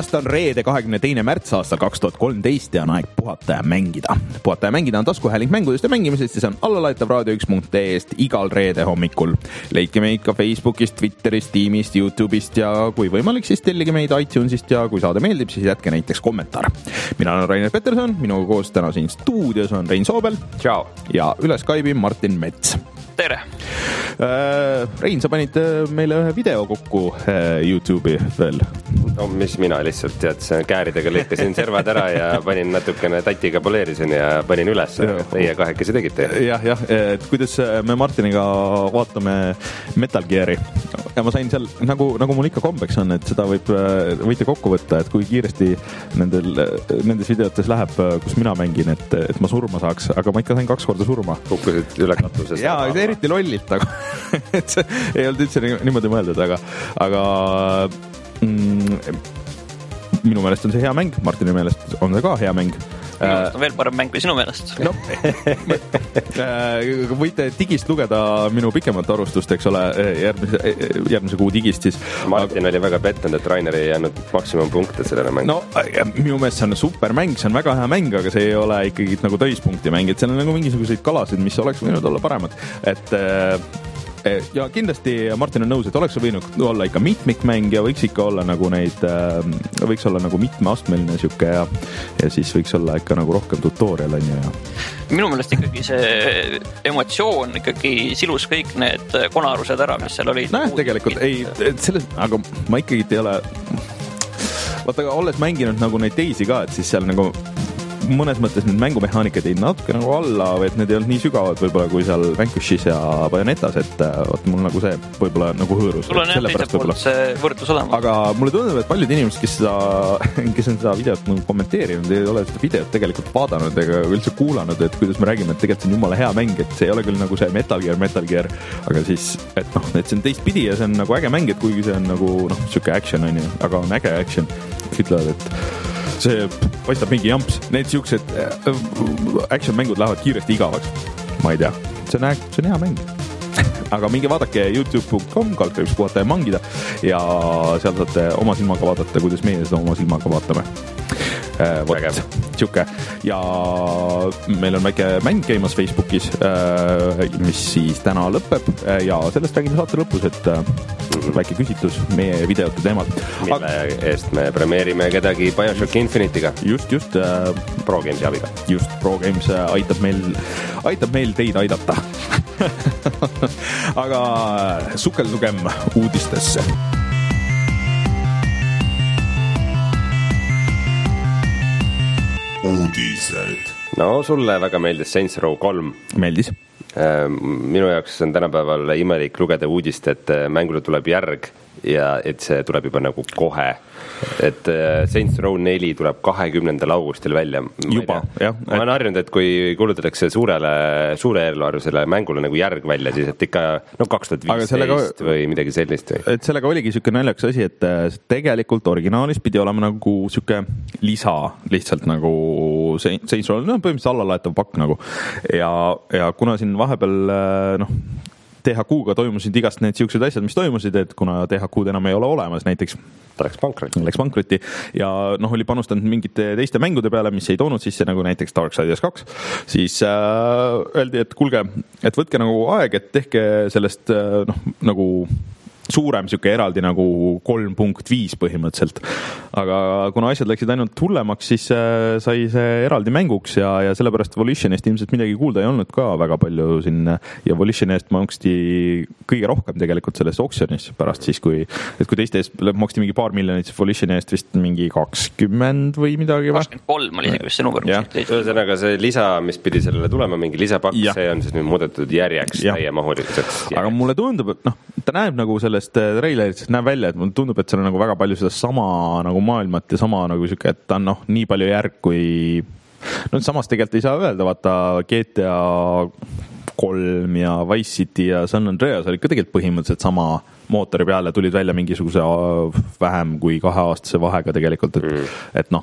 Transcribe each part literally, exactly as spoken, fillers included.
Aasta on reede kahekümne teine märts aastal kaks tuhat kolmteist ja on aeg puhata ja mängida. Puhata ja mängida on taskuhääling mängudest ja mängimisest ja see on allalaetav raadio üks punkt ee-st igal reede hommikul. Leidke meid ka Facebookist, Twitterist, Teamist, YouTube'ist ja kui võimalik, siis tellige meid iTunesist ja kui saade meeldib, siis jätke näiteks kommentaar. Mina olen Rainer Peterson, minuga koos täna siin stuudios on Rein Soobel. Ciao. Ja üle Skype'i Martin Mets. Tere! Rein, sa panid meile ühe video kokku YouTube'i veel. No mis mina lihtsalt tead, kääridega lõikasin servad ära ja panin natukene tatiga poleerisin ja panin üles. Teie kahekesi tegite. Jah, jah, et kuidas me Martiniga vaatame Metal Gear'i. Ja ma sain seal, nagu, nagu mul ikka kombeks on, et seda võib, võite kokku võtta, et kui kiiresti nendel, nendes videotes läheb, kus mina mängin, et, et ma surma saaks, aga ma ikka sain kaks korda surma. Kukkusid üle katuses. Jaa, eriti lollilt, aga et see ei olnud üldse niimoodi mõeldud, aga, aga mm, minu meelest on see hea mäng, Martini meelest on see ka hea mäng. Minu meelest on veel parem mäng kui sinu meelest. No, võite digist lugeda minu pikemat arvustust, eks ole, järgmise, järgmise kuu digist siis. Martin aga... oli väga pettunud, et Rainer ei jäänud maksimumpunkte sellele mäng. No, minu meelest see on super mäng, see on väga hea mäng, aga see ei ole ikkagi nagu täispunkti mäng, et seal on nagu mingisuguseid kalasid, mis oleks võinud olla paremad. Et ja kindlasti Martin on nõus, et oleks võinud olla ikka mitmikmäng ja võiks ikka olla nagu neid, võiks olla nagu mitmeastmeline siuke ja, ja siis võiks olla ikka nagu rohkem tutorial on ja. Minu meelest ikkagi see emotsioon ikkagi silus kõik need konarused ära, mis seal olid. Näe, tegelikult ei, selles, aga ma ikkagi ei ole vaata, olles mänginud nagu neid teisi ka, et siis seal nagu mõnes mõttes need mängumehaanikad ei natuke nagu alla, või et need ei olnud nii sügavad võib-olla kui seal Vanquishis ja Bayonetas, et võt, mul nagu see võib-olla nagu hõõrus. Sul on jah teise poolt see võrdlus olema. Aga mulle tundub, et paljud inimesed, kes, seda, kes on seda videot nagu kommenteerinud, ei ole seda videot tegelikult vaadanud ega üldse kuulanud, et kuidas me räägime, et tegelikult see on jumala hea mäng, et see ei ole küll nagu see Metal Gear, Metal Gear, aga siis, et noh, et see on teistpidi ja see on nagu äge mäng, et kuigi see on nagu noh, siuke action on ju, aga on äge action, ütlevad, et see paistab mingi jamps. Need siuksed action-mängud lähevad kiiresti igavaks. Ma ei tea. See on, see on hea mäng. Aga minge vaadake youtube punkt com, kaldkriips puhata ja mangida ja seal saate oma silmaga vaadata, kuidas meie seda oma silmaga vaatame. Vot, siuke. Ja meil on väike mäng käimas Facebookis, mis siis täna lõpeb ja sellest räägime saate lõpus, et väike küsitlus meie videote teemal. Mille eest me premeerime kedagi Bioshock Infinite'iga. Just, just. Pro Games javiga. Just, Pro Games aitab meil, aitab meil teid aidata. Aga sukeldugem uudistesse. Uudised. No sulle väga meeldis Saints Row kolm. Meeldis. Minu jaoks on tänapäeval imelik lugeda uudist, et mängule tuleb järg ja et see tuleb juba nagu kohe. Et Saints Row neli tuleb kahekümnendal augustil välja. Juba, jah. Ma olen harjunud, et kui kulutatakse suurele, suure eelarvusele mängule nagu järg välja, siis et ikka no kaks tuhat viisteist sellega, või midagi sellist. Või? Et sellega oligi siuke naljakas asi, et tegelikult originaalis pidi olema nagu siuke lisa lihtsalt nagu Saints Row, no põhimõtteliselt allalaetav pakk nagu. Ja, ja kuna siin vahepeal noh, T H Q-ga toimusid igast need siuksed asjad, mis toimusid, et kuna T H Q-d enam ei ole olemas, näiteks ta läks pankrotti. Läks pankrotti ja noh, oli panustanud mingite teiste mängude peale, mis ei toonud sisse nagu näiteks Darksiders kaks, siis äh, öeldi, et kulge, et võtke nagu aeg, et tehke sellest äh, noh, nagu suurem siuke eraldi nagu kolm punkt viis põhimõtteliselt. Aga kuna asjad läksid ainult hullemaks, siis sai see eraldi mänguks ja, ja sellepärast Volitionist ilmselt midagi kuulda ei olnud ka väga palju siin ja Volitionist maksti kõige rohkem tegelikult selles auksjonis pärast siis, kui, et kui teiste eest maksti mingi paar miljonit, siis Volitionist vist mingi kakskümmend või midagi. kakskümmend kolm oli see, kus see number. Ühesõnaga see lisa, mis pidi sellele tulema, mingi lisapakk, see on siis nüüd muudetud järjeks täiemahuliseks. Aga mulle tundub, et noh, ta näeb nagu selle trailerit näeb välja, et mulle tundub, et seal on nagu väga palju seda sama nagu maailmat ja sama nagu siuke, et ta on noh, nii palju järg kui no samas tegelikult ei saa öelda, vaata G T A kolm ja Vice City ja San Andreas oli ka tegelikult põhimõtteliselt sama mootori peale, tulid välja mingisuguse vähem kui kaheaastase vahega tegelikult, et, mm. et noh,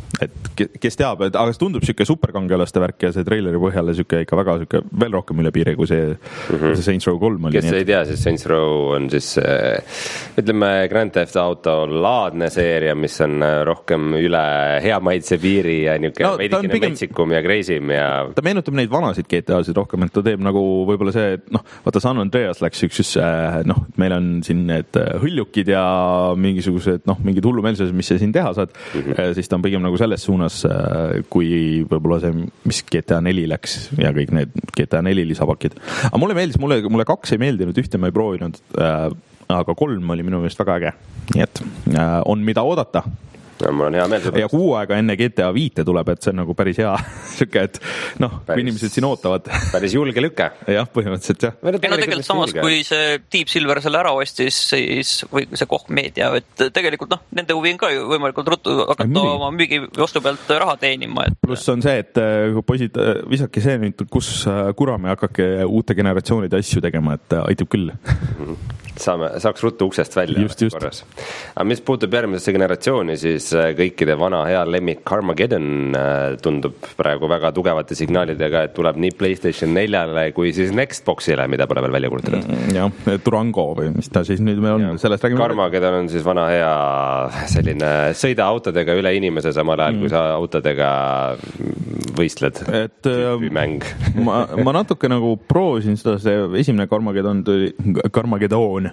et kes teab, et aga see tundub siuke superkangelaste värk ja see treileri põhjal siuke ikka väga siuke veel rohkem üle piiri, kui see, mm -hmm. see Saints Row kolm oli. kes ei tea, siis Saints Row on siis ütleme Grand Theft Auto laadne seeria, mis on rohkem üle hea maitse piiri ja niuke no, veidikene pigem... metsikum ja kreisim ja ta meenutab neid vanasid G T A-sid rohkem, et ta teeb nagu võib-olla see, et noh, vaata San Andreas läks üks, noh, meil on siin need hõljukid ja mingisugused, noh, mingid hullumeelsused, mis sa siin teha saad, mm -hmm. siis ta on pigem nagu selles suunas, kui võib-olla see, mis G T A neli läks ja kõik need G T A neli lisapakid. Aga mulle meeldis, mulle, mulle kaks ei meeldinud, ühte ma ei proovinud, aga kolm oli minu meelest väga äge. Nii et on mida oodata. Ja mul on hea meel. Ja kuu aega enne G T A viite tuleb, et see on nagu päris hea siuke, et noh, kui inimesed siin ootavad. Päris julge lüke. Jah, põhimõtteliselt jah. Ja no tegelikult samas, kui see Deep Silver selle ära ostis, siis või see Koch Media, et tegelikult noh, nende huvi on ka ju võimalikult ruttu hakata oma müügi vastu pealt raha teenima. Et... Pluss on see, et poisid, visake see nüüd, kus kurame hakake uute generatsioonide asju tegema, et aitab küll. Saame, saaks ruttu uksest välja. Just, just. Aga mis puutub järgmisesse generatsiooni, siis kõikide vana hea lemmik Carmageddon tundub praegu väga tugevate signaalidega, et tuleb nii PlayStation neljale kui siis Nextboxile, mida pole veel välja kuulutatud. Jah, Durango või mis ta siis nüüd meil on. Carmageddon on siis vana hea selline sõida autodega üle inimese samal ajal, mm. kui sa autodega võistled. Et mäng. ma, ma natuke nagu proovisin seda, see esimene Carmageddon tuli, Carmageddon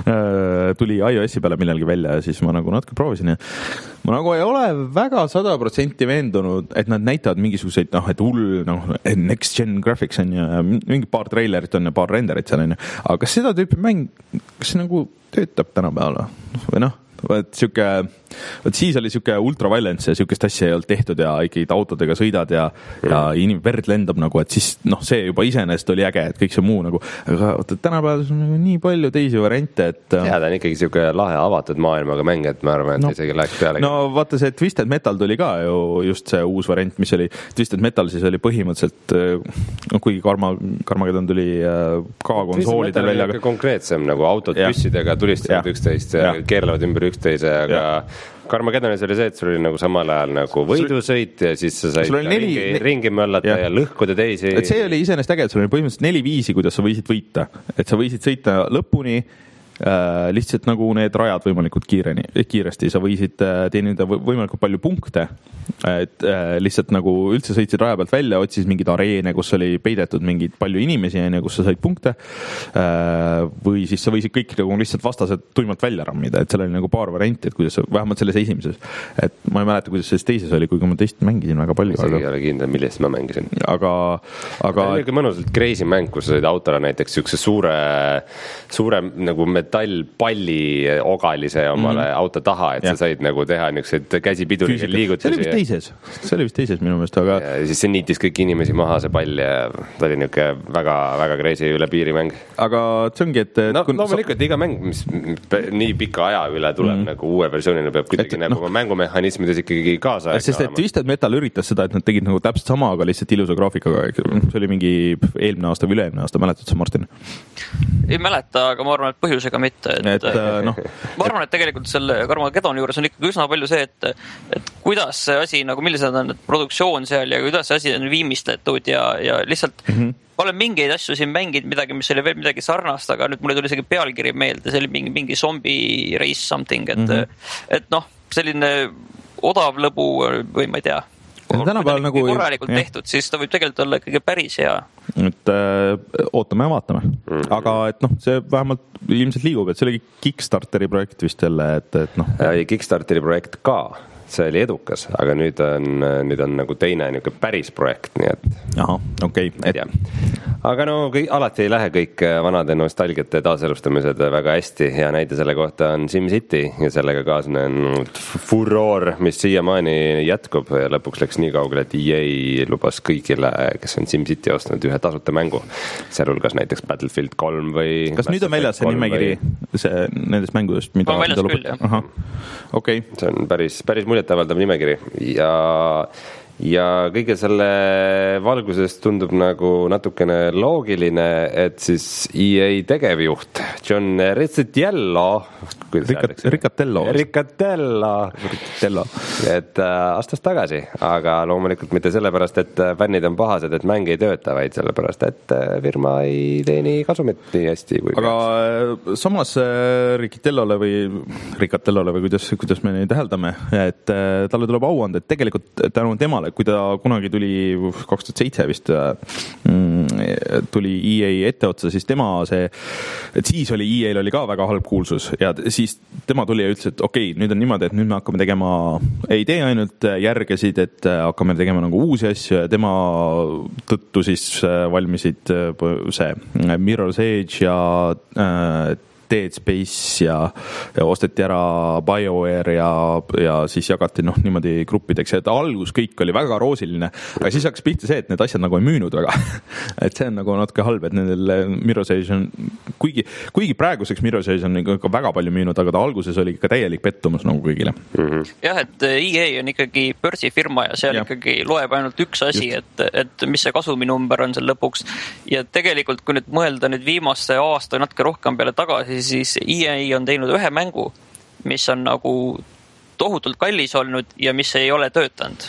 tuli iOS-i peale millalgi välja ja siis ma nagu natuke proovisin ja ma nagu ei ole väga sada protsenti veendunud, et nad näitavad mingisuguseid, noh, et hull, noh, next gen graphics on ja mingi paar trailerit on ja paar renderit seal on ja, aga kas seda tüüpi mäng, kas see nagu töötab tänapäeval või noh, et siuke, et siis oli siuke ultraviolence ja siukest asja ei olnud tehtud ja ikkagi autodega sõidad ja, mm. ja inim verd lendab nagu, et siis noh, see juba iseenesest oli äge, et kõik see muu nagu, aga tänapäeval on nagu nii palju teisi variante, et ja ta on ikkagi siuke lahe avatud maailmaga mäng, et ma arvan, et no, isegi läheks peale. No vaata see Twisted Metal tuli ka ju just see uus variant, mis oli Twisted Metal, siis oli põhimõtteliselt no, kuigi Karma, Karmageddon tuli ka konsoolidel välja. Aga konkreetsem nagu autod ja. Püssidega tulistavad üksteist ja, ja keerlevad ümber üksteise, aga ja. Carmageddonis oli see, et sul oli nagu samal ajal nagu võidusõit ja siis sa said neli, ringi, ringi möllata ja. Ja lõhkuda teisi. Et see oli iseenesest äge, et sul oli põhimõtteliselt neli viisi, kuidas sa võisid võita. Et sa võisid sõita lõpuni, äh, lihtsalt nagu need rajad võimalikult kiireni, kiiresti. Sa võisid äh, teenida võimalikult palju punkte, et äh, lihtsalt nagu üldse sõitsid raja pealt välja, otsis mingid areene, kus oli peidetud mingid palju inimesi, kus sa said punkte, äh, või siis sa võisid kõik nagu lihtsalt vastased tuimalt välja rammida, et seal oli nagu paar varianti, et kuidas sa, vähemalt selles esimeses, et ma ei mäleta, kuidas selles teises oli, kuigi ma teist mängisin väga palju. See ei ole kindel, millest ma mängisin. Aga, aga... See oli mõnusalt crazy mäng, kus sa said autole näiteks siukse suure, suure nagu metallpalli ogalise omale mm. auto taha, et ja. Sa said nagu teha niisugused käsipiduriga liigutusi. Teises. See oli vist teises minu meelest, aga... Ja siis see niitis kõik inimesi maha, see pall ja ta oli niuke väga, väga crazy üle piiri mäng. Aga see ongi, et... No, kun... loomulikult iga mäng, mis nii pika aja üle tuleb mm. nagu uue versioonina, peab kuidagi et, nagu no, mängumehhanismides ikkagi kaasa. Sest et Twisted Metal üritas seda, et nad tegid nagu täpselt sama, aga lihtsalt ilusa graafikaga. See oli mingi eelmine aasta või üle-eelmine aasta, mäletad sa, Martin? Ei mäleta, aga ma arvan, et põhjusega mitte. Et, et, no, ma arvan, et tegelikult selle Carmageddoni juures on ikkagi üsna palju see, et, et kuidas see asi, nagu millised on produktsioon seal ja kuidas see asi on viimistletud ja, ja lihtsalt mm -hmm. ma olen mingeid asju siin mänginud midagi, mis oli veel midagi sarnast, aga nüüd mulle tuli isegi pealkiri meelde, see oli mingi, mingi zombie race something, et, mm -hmm. et noh, selline odav lõbu või ma ei tea, tänapäeval nagu korralikult jah. Tehtud, siis ta võib tegelikult olla ikkagi päris hea. Et äh, ootame ja vaatame. Mm-hmm. Aga et noh, see vähemalt ilmselt liigub, et see oli Kickstarteri projekt vist jälle, et, et noh. Kickstarteri projekt ka. See oli edukas, aga nüüd on, nüüd on nagu teine niuke päris projekt, nii et... Aha, okei. Okay. Et... Aga no kõik, alati ei lähe kõik vanade nostalgiate taaselustamised väga hästi. Hea näide selle kohta on SimCity ja sellega kaasnenud furoor, mis siiamaani jätkub ja lõpuks läks nii kaugele, et E A lubas kõigile, kes on SimCity ostnud ühe tasuta mängu. Sealhulgas näiteks Battlefield kolm või... Kas nüüd on väljas see nimekiri või... see, nendest mängudest? Mida on väljas küll, jah. Aha, okei. Okay. See on päris, päris muljetavaldav nimekiri ja ja kõige selle valguses tundub nagu natukene loogiline, et siis E A tegevjuht John Riccitiello Riccatello Riccatello et äh, astus tagasi, aga loomulikult mitte sellepärast, et fännid on pahased, et mäng ei tööta, vaid sellepärast, et firma ei teeni kasumit nii hästi kui aga peaks. Samas Riccitellole või Riccatellole või kuidas, kuidas me neid täheldame, et talle tuleb au anda, et tegelikult tänu temale, kui ta kunagi tuli kaks tuhat seitse vist tuli E A etteotsa, siis tema see, et siis oli E A-l oli ka väga halb kuulsus ja siis tema tuli ja ütles, et okei, okay, nüüd on niimoodi, et nüüd me hakkame tegema, ei tee ainult järgesid, et hakkame tegema nagu uusi asju ja tema tõttu siis valmisid see Mirror's Edge ja äh, Dead Space ja, ja osteti ära BioWare ja, ja siis jagati noh niimoodi gruppideks, et algus kõik oli väga roosiline, aga siis hakkas pihta see, et need asjad nagu ei müünud väga. Et see on nagu natuke halb, et nendel Mirror's Edge on, kuigi, kuigi praeguseks Mirror's Edge on ikka väga palju müünud, aga ta alguses oli ikka täielik pettumus nagu kõigile. Mm-hmm. Jah, et E A on ikkagi börsifirma ja seal ja. ikkagi loeb ainult üks asi, et, et mis see kasuminumber on seal lõpuks. Ja tegelikult, kui nüüd mõelda nüüd viimaste aasta natuke rohkem peale tagasi, siis E A on teinud ühe mängu, mis on nagu tohutult kallis olnud ja mis ei ole töötanud.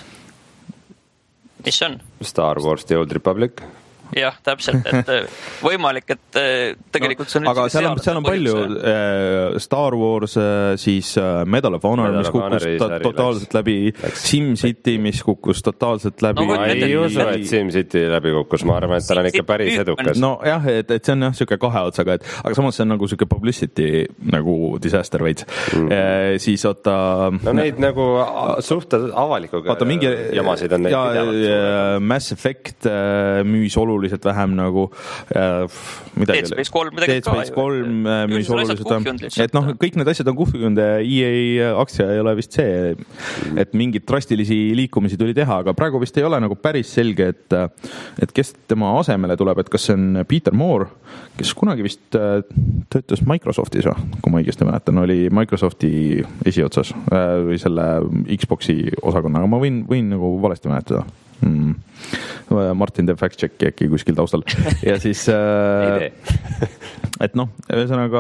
Mis on? Star Wars The Old Republic. Jah, täpselt, et võimalik, et tegelikult see on no, aga seal on, seal on palju äh, Star Wars, äh, siis äh, Medal of Honor, Medal mis kukkus ta, totaalselt läbi, SimCity, mis kukkus totaalselt läbi. No, ma ei usu, et SimCity läbi kukkus, ma arvan, et tal on ikka päris edukas. No jah, et, et see on jah, siuke kahe otsaga, et, aga samas see on nagu siuke publicity nagu disaster veits mm. e,. Siis oota... No neid äh, nagu suhted avalikuga oota, mingi, jamasid on neid pidevalt. Mass Effect äh, müüs oluliselt oluliselt vähem nagu äh, midagi. Dead Space kolm, midagi Dead Space kolm äh, müüs oluliselt vähem. Et noh, kõik need asjad on kuhvinud ja E A aktsia ei ole vist see, et mingid drastilisi liikumisi tuli teha, aga praegu vist ei ole nagu päris selge, et, et kes tema asemele tuleb, et kas see on Peter Moore, kes kunagi vist töötas Microsoftis, kui ma õigesti mäletan, oli Microsofti esiotsas või selle Xboxi osakonna, aga ma võin, võin nagu valesti mäletada. Hmm. Martin teeb fact-checki äkki kuskil taustal ja siis äh, et noh, ühesõnaga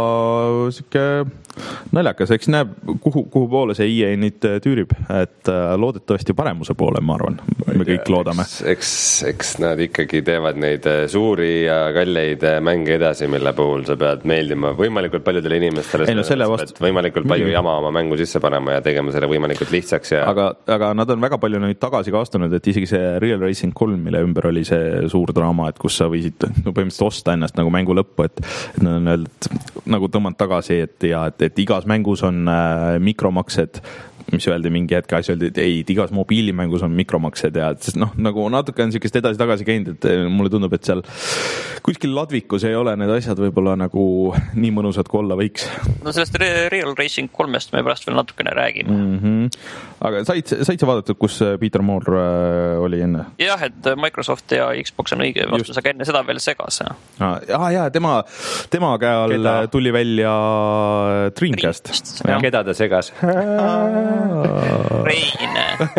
siuke naljakas, eks näeb kuhu, kuhu poole see E A nüüd tüürib, et loodetavasti paremuse poole, ma arvan, me kõik loodame. Eks, eks, eks nad ikkagi teevad neid suuri ja kalleid mänge edasi, mille puhul sa pead meeldima võimalikult paljudele inimestele, ei, no selle vastu... võimalikult palju Migi. Jama oma mängu sisse panema ja tegema selle võimalikult lihtsaks ja... aga, aga nad on väga palju nüüd tagasi ka astunud, et isegi see Real Racing kolm, mille ümber oli see suur draama, et kus sa võisid no, põhimõtteliselt osta ennast nagu mängu lõppu, et, et nad on öeldud, nagu tõmmanud tagasi, et, ja, et, et igas mängus on äh, mikromaksed, mis öeldi mingi hetke asja, öeldi, et ei, et igas mobiilimängus on mikromaksed ja sest noh, nagu natuke on siukest edasi-tagasi käinud, et mulle tundub, et seal kuskil ladvikus ei ole need asjad võib-olla nagu nii mõnusad, kui olla võiks. No sellest Real Racing kolmest me pärast veel natukene räägime. Mm-hmm. Aga said, said sa vaadata, kus Peter Moore äh, oli enne? Jah, et Microsoft ja Xbox on õige vastus, aga enne seda veel segas. Ah, ah, jah, tema, tema käe all Keda? tuli välja Dreamcast. Dreamcast ja. Keda ta segas? Reine.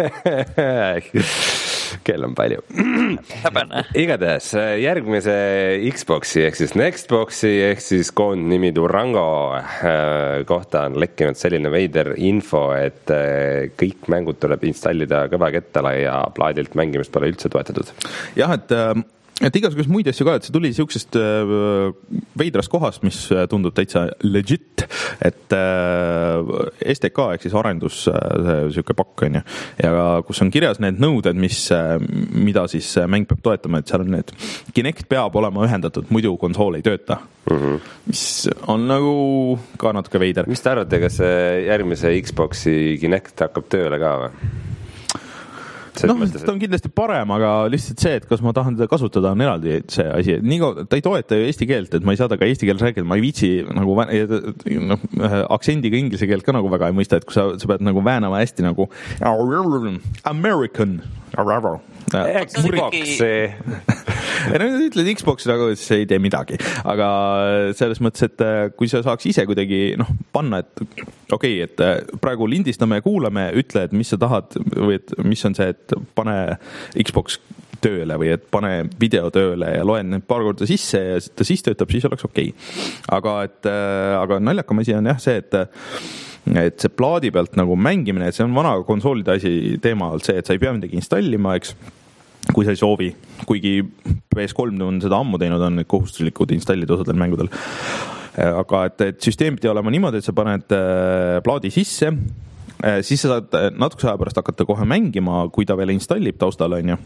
Kell on palju. Häbene. Igatahes järgmise Xboxi ehk siis Nextboxi ehk siis koondnimi Durango kohta on lekkinud selline veider info, et kõik mängud tuleb installida kõvakettale ja plaadilt mängimist pole üldse toetatud. Jah, et et igasugust muid asju ka, et see tuli siuksest äh, veidrast kohast, mis tundub täitsa legit, et äh, S D K ehk siis arendus äh, siuke pakk on ju, ja kus on kirjas need nõuded, mis, äh, mida siis mäng peab toetama, et seal on need Kinect peab olema ühendatud, muidu konsool ei tööta. Mm-hmm. Mis on nagu ka natuke veider. Mis te arvate, kas järgmise Xboxi Kinect hakkab tööle ka või? noh, ta on kindlasti parem, aga lihtsalt see, et kas ma tahan teda kasutada, on eraldi see asi. Nii ka, ta ei toeta ju eesti keelt, et ma ei saa ta ka eesti keeles rääkida, ma ei viitsi nagu no, aktsendiga inglise keelt ka nagu väga ei mõista, et kui sa, sa pead nagu väänama hästi nagu American. ja nüüd ütled Xbox nagu, et see ei tee midagi, aga selles mõttes, et kui sa saaks ise kuidagi noh, panna, et okei okay,, et praegu lindistame ja kuulame, ütle, et mis sa tahad või et mis on see, et pane Xbox tööle või et pane video tööle ja loen need paar korda sisse ja ta siis töötab, siis oleks okei okay. aga et, aga naljakam asi on jah see, et et see plaadi pealt nagu mängimine, et see on vana konsoolide asi teema olnud see, et sa ei pea midagi installima, eks, kui sa ei soovi, kuigi P S kolm on seda ammu teinud, on need kohustuslikud installid osadel mängudel. Aga et, et süsteem pidi olema niimoodi, et sa paned plaadi sisse, siis sa saad natukese aja pärast hakata kohe mängima, kui ta veel installib taustal, on ju.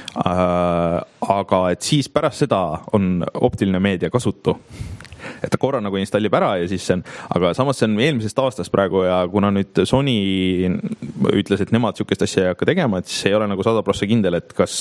Aga et siis pärast seda on optiline meedia kasutu. Et ta korra nagu installib ära ja siis see on, aga samas see on eelmisest aastast praegu ja kuna nüüd Sony ütles, et nemad sihukest asja ei hakka tegema, et siis ei ole nagu sada prossa kindel, et kas,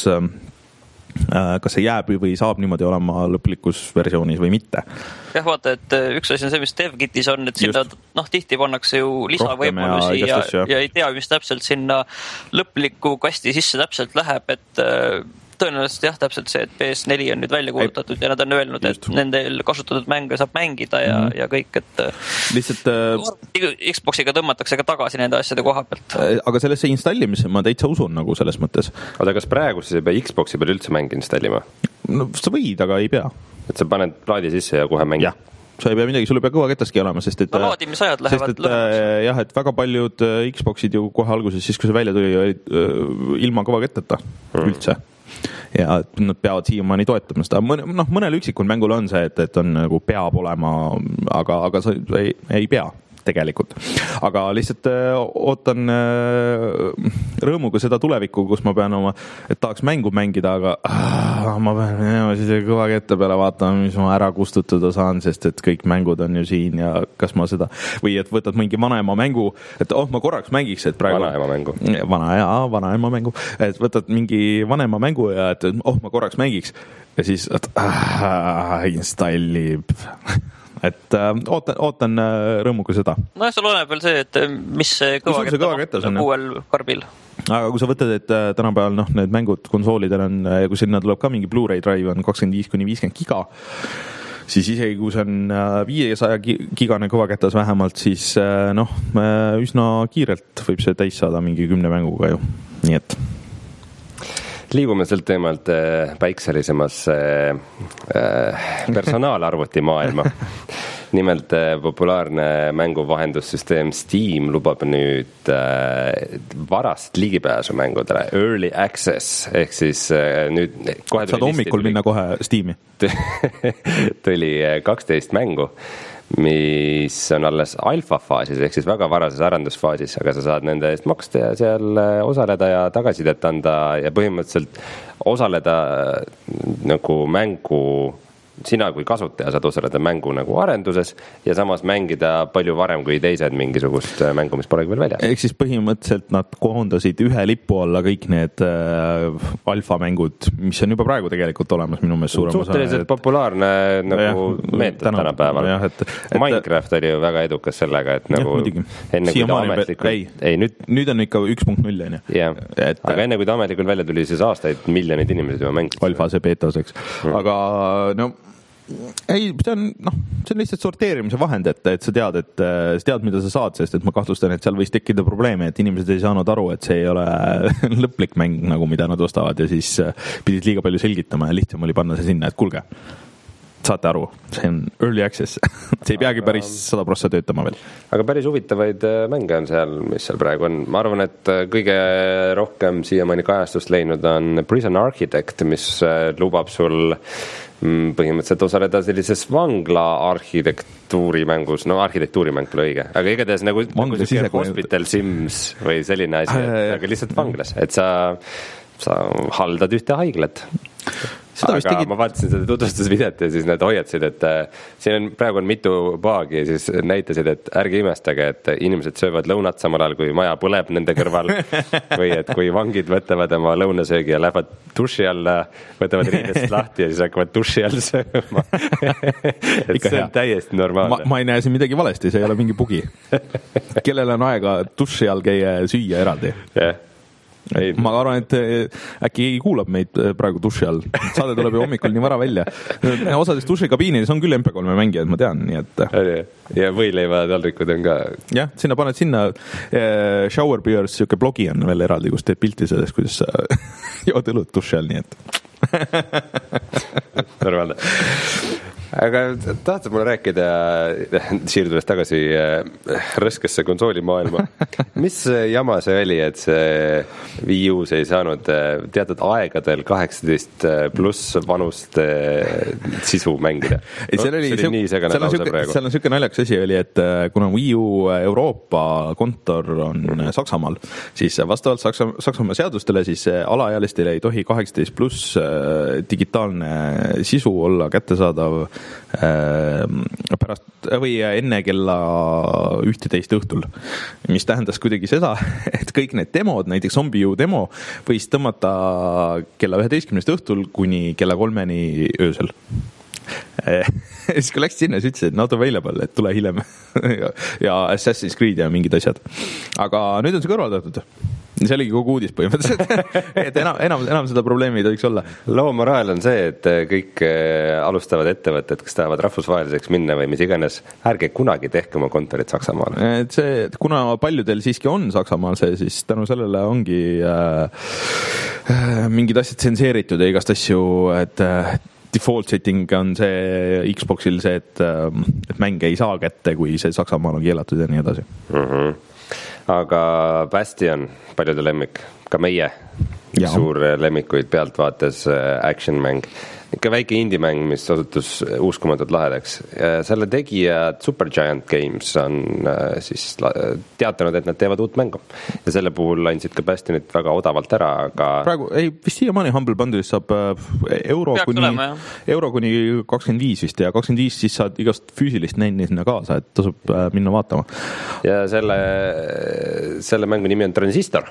kas see jääb või saab niimoodi olema lõplikus versioonis või mitte. Jah, vaata, et üks asi on see, mis DevKitis on, et sinna noh, tihti pannakse ju lisavõimalusi ja, ja, ja ei tea, mis täpselt sinna lõpliku kasti sisse täpselt läheb, et tõenäoliselt jah, täpselt see, et P S neli on nüüd välja kuulutatud ja nad on öelnud, et nendel kasutatud mänge saab mängida ja, mm. ja kõik, et lihtsalt äh, Xboxiga tõmmatakse ka tagasi nende asjade koha pealt. Aga sellesse installimise ma täitsa usun nagu selles mõttes. Aga kas praegu siis ei pea Xboxi peal üldse mängi installima? No sa võid, aga ei pea. Et sa paned plaadi sisse ja kohe mängi? Jah. Sa ei pea midagi, sul ei pea kõvaketaski olema, sest et, no, laadimisajad lähevad sest, et jah, et väga paljud Xboxid ju kohe alguses, siis kui see välja tuli, olid ilma kõvaketteta mm. üldse. Ja nad peavad siiamaani toetama seda. Noh, mõnel üksikul mängul on see, et, et on nagu peab olema, aga, aga sa ei, ei pea tegelikult. Aga lihtsalt ootan rõõmuga seda tulevikku, kus ma pean oma, et tahaks mängu mängida, aga ah, ma pean minema siis kõva kette peale vaatama, mis ma ära kustutada saan, sest et kõik mängud on ju siin ja kas ma seda, või et võtad mingi vanaema mängu, et oh, ma korraks mängiks, et praegu vanaema mängu. Vana, jaa, vanaema mängu. Et võtad mingi vanema mängu ja et oh, ma korraks mängiks ja siis et, ah, installib et äh, ootan, ootan äh, rõõmuga seda. No sul oleneb veel see, et mis see kõvaketta on uuel karbil. Aga kui sa võtad, et äh, tänapäeval noh, need mängud konsoolidel on, kui sinna tuleb ka mingi Blu-ray drive on kakskümmend viis kuni viiskümmend giga, siis isegi kui see on äh, viiesaja gigane kõvaketas vähemalt, siis äh, noh, äh, üsna kiirelt võib see täis saada mingi kümne mänguga ju. Nii et liigume sealt teemalt päikselisemasse personaalarvuti maailma. Nimelt populaarne mänguvahendussüsteem Steam lubab nüüd varast ligipääsu mängudele, early access, ehk siis nüüd kohe saad hommikul minna kohe Steam'i. Tuli kaksteist mängu, mis on alles alfafaasis, ehk siis väga varases arendusfaasis, aga sa saad nende eest maksta ja seal osaleda ja tagasisidet anda ja põhimõtteliselt osaleda nagu mängu, sina kui kasutaja saad osaleda mängu nagu arenduses ja samas mängida palju varem kui teised mingisugust mängu, mis polegi veel välja. Ehk siis põhimõtteliselt nad koondasid ühe lipu alla kõik need äh, alfamängud, mis on juba praegu tegelikult olemas minu meelest suurem osa. Suhteliselt et... populaarne nagu meetod tänapäeval. Täna et, et... Minecraft oli ju väga edukas sellega, et nagu jah, enne kui ta ametlikult... Ei, ei nüüd... nüüd on ikka üks punkt null on ju. Yeah. Et... Aga enne kui ta ametlikult välja tuli, siis aastaid miljonid inimesed juba mängis. Alfase beetas, eks. Hmm. Aga no ei, see on, noh, see on lihtsalt sorteerimise vahend, et, et sa tead, et sa tead, mida sa saad, sest et ma kahtlustan, et seal võis tekkida probleeme, et inimesed ei saanud aru, et see ei ole lõplik mäng, nagu mida nad ostavad ja siis pidid liiga palju selgitama ja lihtsam oli panna see sinna, et kulge, saate aru, see on early access. See ei peagi päris sada prossa töötama veel. Aga päris huvitavaid mänge on seal, mis seal praegu on. Ma arvan, et kõige rohkem siiamaani kajastust leidnud on Prison Architect, mis lubab sul põhimõtteliselt osaleda sellises vangla arhitektuurimängus, no arhitektuurimäng pole õige, aga igatahes nagu, nagu see Hospital Sims või selline asi, aga lihtsalt vanglas, et sa, sa haldad ühte haiglat. Seda aga tegid... ma vaatasin seda tutvustusvideot ja siis nad hoiatasid, et siin on, praegu on mitu baagi ja siis näitasid, et ärge imestage, et inimesed söövad lõunat samal ajal, kui maja põleb nende kõrval või et kui vangid võtavad oma lõunasöögi ja lähevad duši alla, võtavad riidest lahti ja siis hakkavad duši all sööma. Et see on täiesti normaalne. Ma, ma ei näe siin midagi valesti, see ei ole mingi bugi. Kellel on aega duši all käia süüa eraldi? Jah. Ei. ma arvan, et äkki keegi kuulab meid praegu duši all. Saade tuleb ju hommikul nii vara välja. Osades dušikabiinides on küll M P kolme mängijad, ma tean, nii et. Ja võileiva taldrikud on ka. Jah, sinna paned sinna äh, Shower Beers, siuke blogi on veel eraldi, kus teed pilti sellest, kuidas sa jood õlut duši all, nii et. Normaalne. Aga tahad mulle rääkida, siirdudes tagasi rõskesse konsoolimaailma, mis jama see oli, et see Wii U's ei saanud teatud aegadel kaheksateist pluss vanust sisu mängida? Ei, seal oli, see oli nii segane lause praegu. Seal on siuke naljakas asi oli, et kuna Wii U Euroopa kontor on Saksamaal, siis vastavalt Saksa, Saksamaa seadustele siis alaealistele ei tohi kaheksateist pluss digitaalne sisu olla kättesaadav pärast või enne kella ühteteist õhtul, mis tähendas kuidagi seda, et kõik need demod, näiteks Zombie U demo võis tõmmata kella üheteistkümnest õhtul kuni kella kolmeni öösel. Siis kui läksid sinna, siis ütlesid, et not available, et tule hiljem ja Assassin's Creed ja mingid asjad. Aga nüüd on see kõrvaldatud. See oligi kogu uudis põhimõtteliselt, et enam, enam, enam seda probleemi ei tohiks olla. Loo moraal on see, et kõik alustavad ettevõtted, kes tahavad rahvusvaheliseks minna või mis iganes, ärge kunagi tehke oma kontorit Saksamaal. Et see, et kuna paljudel siiski on Saksamaal see, siis tänu sellele ongi äh, mingid asjad tsenseeritud ja igast asju, et äh, default setting on see Xboxil see, et, et mänge ei saa kätte, kui see Saksamaal on keelatud ja nii edasi. Mm-hmm. Aga Bastion, paljude lemmik, ka meie ja. Suur lemmikuid pealtvaates action mäng. Ikka väike indie-mäng, mis osutus uskumatult lahedaks. Selle tegijad Supergiant Games on siis teatanud, et nad teevad uut mängu. Ja selle puhul andsid ka Bastionit väga odavalt ära, aga... Praegu, ei, vist siiamaani Humble Bundle'is saab euro Peaks kuni, tulema, euro kuni kakskümmend viis vist ja kakskümmend viis siis saad igast füüsilist nänni sinna kaasa, et tasub minna vaatama. Ja selle, selle mängu nimi on Transistor.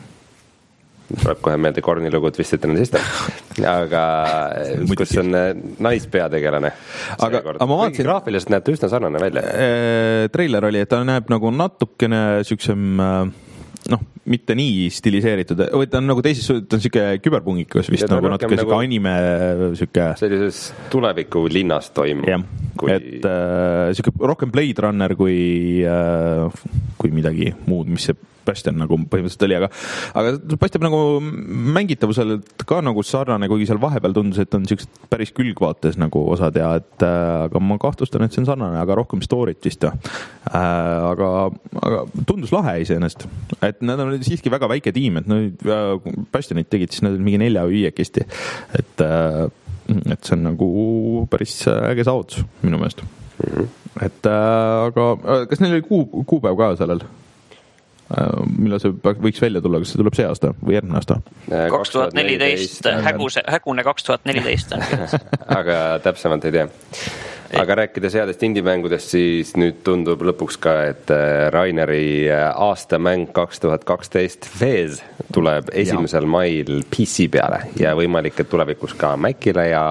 Tuleb kohe meelde Kornilugu Twisted Transistor, aga kus on naispeategelane. Aga, aga ma vaatasin... Graafiliselt näeb ta üsna sarnane välja. E, trailer oli, et ta näeb nagu natukene süksem, noh, mitte nii stiliseeritud, või ta on nagu teises, ta on siuke küberpungikas vist, nagu natuke nagu siuke anime siuke... Sellises tuleviku linnas toimub. Jah, kui... et äh, siuke rohkem Blade Runner kui, äh, kui midagi muud, mis see Bastion nagu põhimõtteliselt oli, aga, aga paistab nagu mängitavusel ka nagu sarnane, kuigi seal vahepeal tundus, et on siuksed päris külgvaates nagu osad ja et aga ma kahtlustan, et see on sarnane, aga rohkem story't vist. Äh, aga, aga tundus lahe iseenest, et nad on siiski väga väike tiim, et nad Bastionit tegid, siis nad on mingi nelja või viiekesti, et, et see on nagu päris äge saavutus minu meelest. Mm-hmm. Et aga kas neil oli kuu, kuupäev ka sellel? Millal see võiks välja tulla, kas see tuleb see aasta või järgmine aasta? kaks tuhat neliteist, häguse, hägune kaks tuhat neliteist aga täpsemalt ei tea. Aga rääkides headest indie-mängudest, siis nüüd tundub lõpuks ka, et Raineri aastamäng kaks tuhat kaksteist Fez tuleb esimesel mail P C peale ja võimalik, et tulevikus ka Macile ja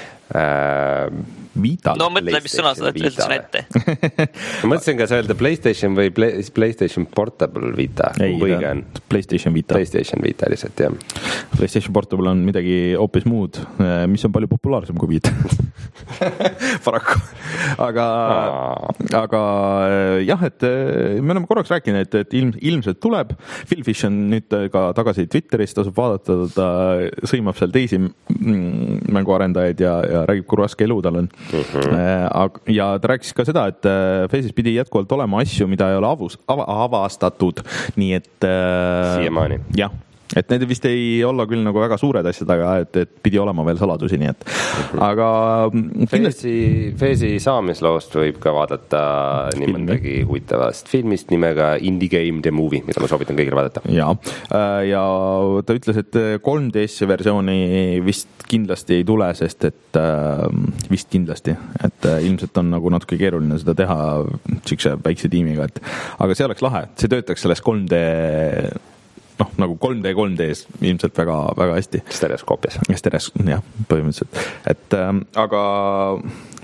äh, Vita. No mõtle, mis sõna sa ütlesin ette. Ma mõtlesin, kas öelda PlayStation või Play, PlayStation Portable Vita. Ei, PlayStation Vita. PlayStation Vita lihtsalt, jah. PlayStation Portable on midagi hoopis muud, mis on palju populaarsem kui Vita. Paraku. Aga, aga jah, et me oleme korraks rääkinud, et, et ilm, ilmselt tuleb. Phil Fish on nüüd ka tagasi Twitteris, tasub vaadata, ta sõimab seal teisi mänguarendajaid ja, ja räägib, kui raske elu tal on. Uh-huh. Ja ta rääkis ka seda, et Faces pidi jätkuvalt olema asju, mida ei ole avus, av, avastatud, nii et siiamaani. Jah, et need vist ei olla küll nagu väga suured asjad, aga et, et pidi olema veel saladusi, nii et uh-huh. aga kindlasti Face'i saamisloost võib ka vaadata nii mõndagi huvitavast filmist nimega Indie Game The Movie, mida ma soovitan kõigile vaadata. Ja, ja ta ütles, et kolm D S versiooni vist kindlasti ei tule, sest et vist kindlasti, et ilmselt on nagu natuke keeruline seda teha siukse väikse tiimiga, et aga see oleks lahe, see töötaks selles kolm D noh, nagu kolm D kolm D's ilmselt väga, väga hästi. Stereoskoopias. Stereos, jah, põhimõtteliselt. Et äh, aga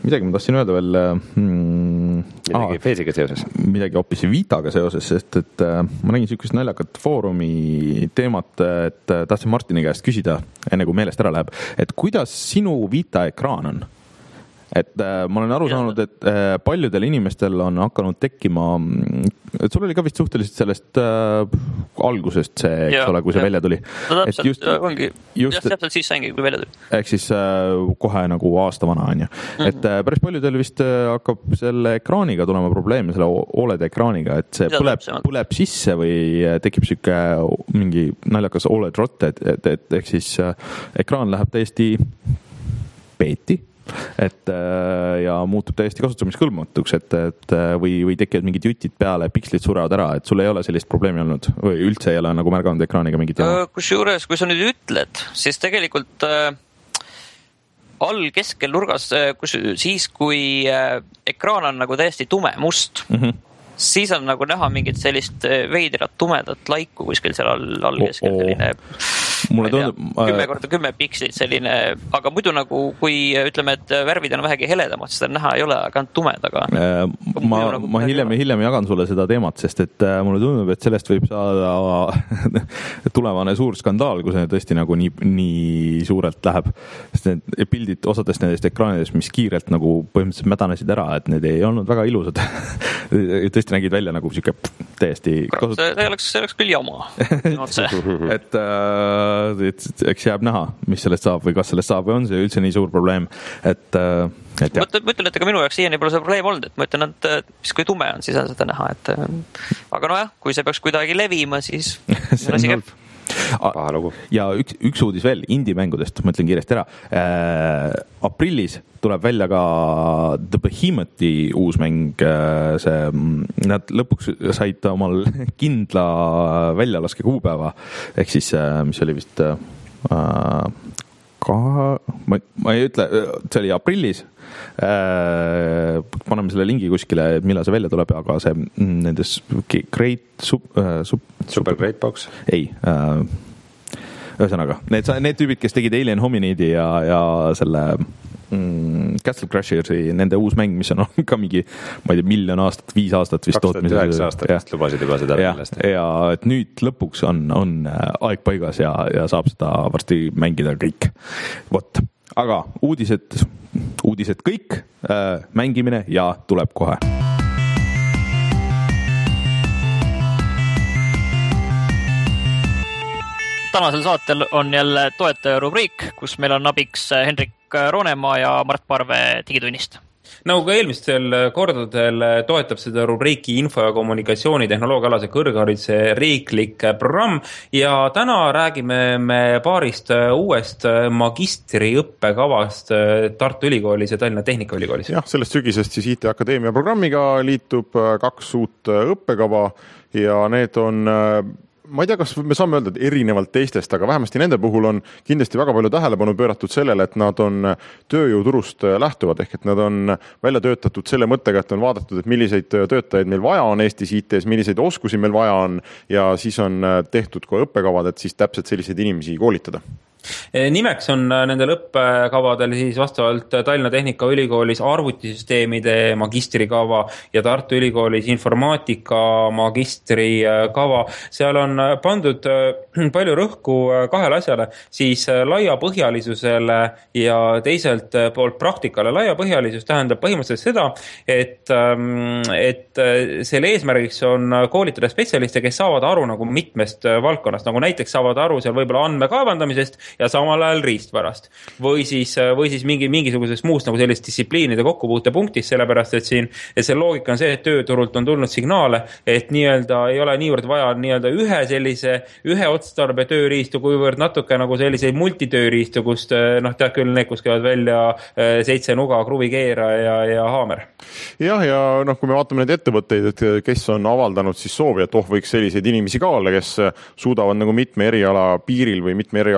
midagi ma tahtsin öelda veel mm, midagi Face'iga seoses. Midagi hoopis Vitaga seoses, sest et äh, ma nägin niisugust naljakat foorumi teemat, et äh, tahtsin Martini käest küsida, enne kui meelest ära läheb, et kuidas sinu Vita ekraan on? Et äh, ma olen aru saanud, et äh, paljudel inimestel on hakanud tekkima, et sul oli ka vist suhteliselt sellest äh, algusest see, eks ja, ole, kui see ja. välja tuli. No täpselt, just, ongi, just, just täpselt siis saingi, kui välja tuli. Ehk siis äh, kohe nagu aasta vana on ju. Mm-hmm. Et äh, päris paljudel vist äh, hakkab selle ekraaniga tulema probleeme, selle O L E D ekraaniga, et see põleb, põleb sisse või tekib siuke mingi naljakas O L E D rot, et, et, et ehk siis äh, ekraan läheb täiesti peeti. Et ja muutub täiesti kasutamiskõlbmatuks, et, et või, või tekivad mingid jutid peale, pikslid surevad ära, et sul ei ole sellist probleemi olnud või üldse ei ole nagu märganud ekraaniga mingit jama? Kus juures, kui sa nüüd ütled, siis tegelikult äh, all keskel nurgas, kus, siis kui äh, ekraan on nagu täiesti tume, must, mm-hmm. siis on nagu näha mingit sellist veidrat tumedat laiku kuskil seal all, all keskel oh, oh. selline mulle tundub kümme korda kümme pikslit selline, aga muidu nagu kui ütleme, et värvid on vähegi heledamad, seda näha ei ole, aga on tumedaga. Ma, nagu ma hiljem, hiljem jagan sulle seda teemat, sest et mulle tundub, et sellest võib saada tulevane suur skandaal, kui see tõesti nagu nii, nii suurelt läheb. Sest need pildid osadest nendest ekraanidest, mis kiirelt nagu põhimõtteliselt mädanesid ära, et need ei olnud väga ilusad. Tõesti nägid välja nagu siuke täiesti kasut... see oleks, see oleks küll jama. et äh, et eks jääb näha, mis sellest saab või kas sellest saab või on see üldse nii suur probleem, et, et ma ütlen, et ega minu jaoks siiani pole see probleem olnud, et ma ütlen, et mis kui tume on, siis on seda näha, et aga nojah, kui see peaks kuidagi levima, siis see on halb. Ja üks, üks uudis veel indie-mängudest, ma ütlen kiiresti ära. Äh, aprillis tuleb välja ka The Behemothi uus mäng. See, nad lõpuks said omal kindla väljalaske kuupäeva, ehk siis, mis oli vist äh, ka, ma, ma ei ütle, see oli aprillis. Äh, paneme selle lingi kuskile, millal see välja tuleb, aga see nendes great sub, äh, sub, super great box ei äh, ühesõnaga, need, need tüübid, kes tegid Alien Hominidi ja, ja selle mm, Castle Crasheri, nende uus mäng, mis on ka mingi, ma ei tea, miljon aastat, viis aastat vist tootmises. kaks tuhat üheksa aastat vist lubasid juba seda. Ja, ja et nüüd lõpuks on, on aeg paigas ja, ja saab seda varsti mängida kõik. Vot, aga uudised, uudised kõik, äh, mängimine ja tuleb kohe. Tänasel saatel on jälle toetaja rubriik, kus meil on abiks Henrik Roonemaa ja Mart Parve digitunnist. Nagu ka eelmistel kordadel toetab seda rubriiki info- ja kommunikatsioonitehnoloogialase kõrghariduse riiklik programm ja täna räägime me paarist uuest magistriõppekavast Tartu Ülikoolis ja Tallinna Tehnikaülikoolis. Jah, sellest sügisest siis I T Akadeemia programmiga liitub kaks uut õppekava ja need on... ma ei tea, kas me saame öelda, et erinevalt teistest, aga vähemasti nende puhul on kindlasti väga palju tähelepanu pööratud sellele, et nad on tööjõuturust lähtuvad, ehk et nad on välja töötatud selle mõttega, et on vaadatud, et milliseid töötajaid meil vaja on Eestis I T-s, milliseid oskusi meil vaja on ja siis on tehtud ka õppekavad, et siis täpselt selliseid inimesi koolitada. Nimeks on nendel õppekavadel siis vastavalt Tallinna Tehnikaülikoolis arvutisüsteemide magistrikava ja Tartu Ülikoolis informaatika magistrikava. Seal on pandud palju rõhku kahele asjale, siis laiapõhjalisusele ja teiselt poolt praktikale. Laiapõhjalisus tähendab põhimõtteliselt seda, et, et selle eesmärgiks on koolitada spetsialiste, kes saavad aru nagu mitmest valdkonnast, nagu näiteks saavad aru seal võib-olla andmekaevandamisest ja samal ajal riistvarast. Või siis, või siis mingi, mingisugusest muust nagu sellist distsipliinide kokkupuute punktist, sellepärast, et siin et see loogika on see, et tööturult on tulnud signaale, et nii-öelda ei ole niivõrd vaja nii-öelda ühe sellise, ühe otstarbe tööriistu, kuivõrd natuke nagu selliseid multitööriistu, kust noh, tead küll need, kus käivad välja seitse nuga, kruvikeera ja, ja haamer. Jah, ja noh, kui me vaatame neid ettevõtteid, et kes on avaldanud siis soovi, et oh, võiks selliseid inimesi ka olla, kes suudavad nagu mitme eriala piiril või mitme eriala nagu üle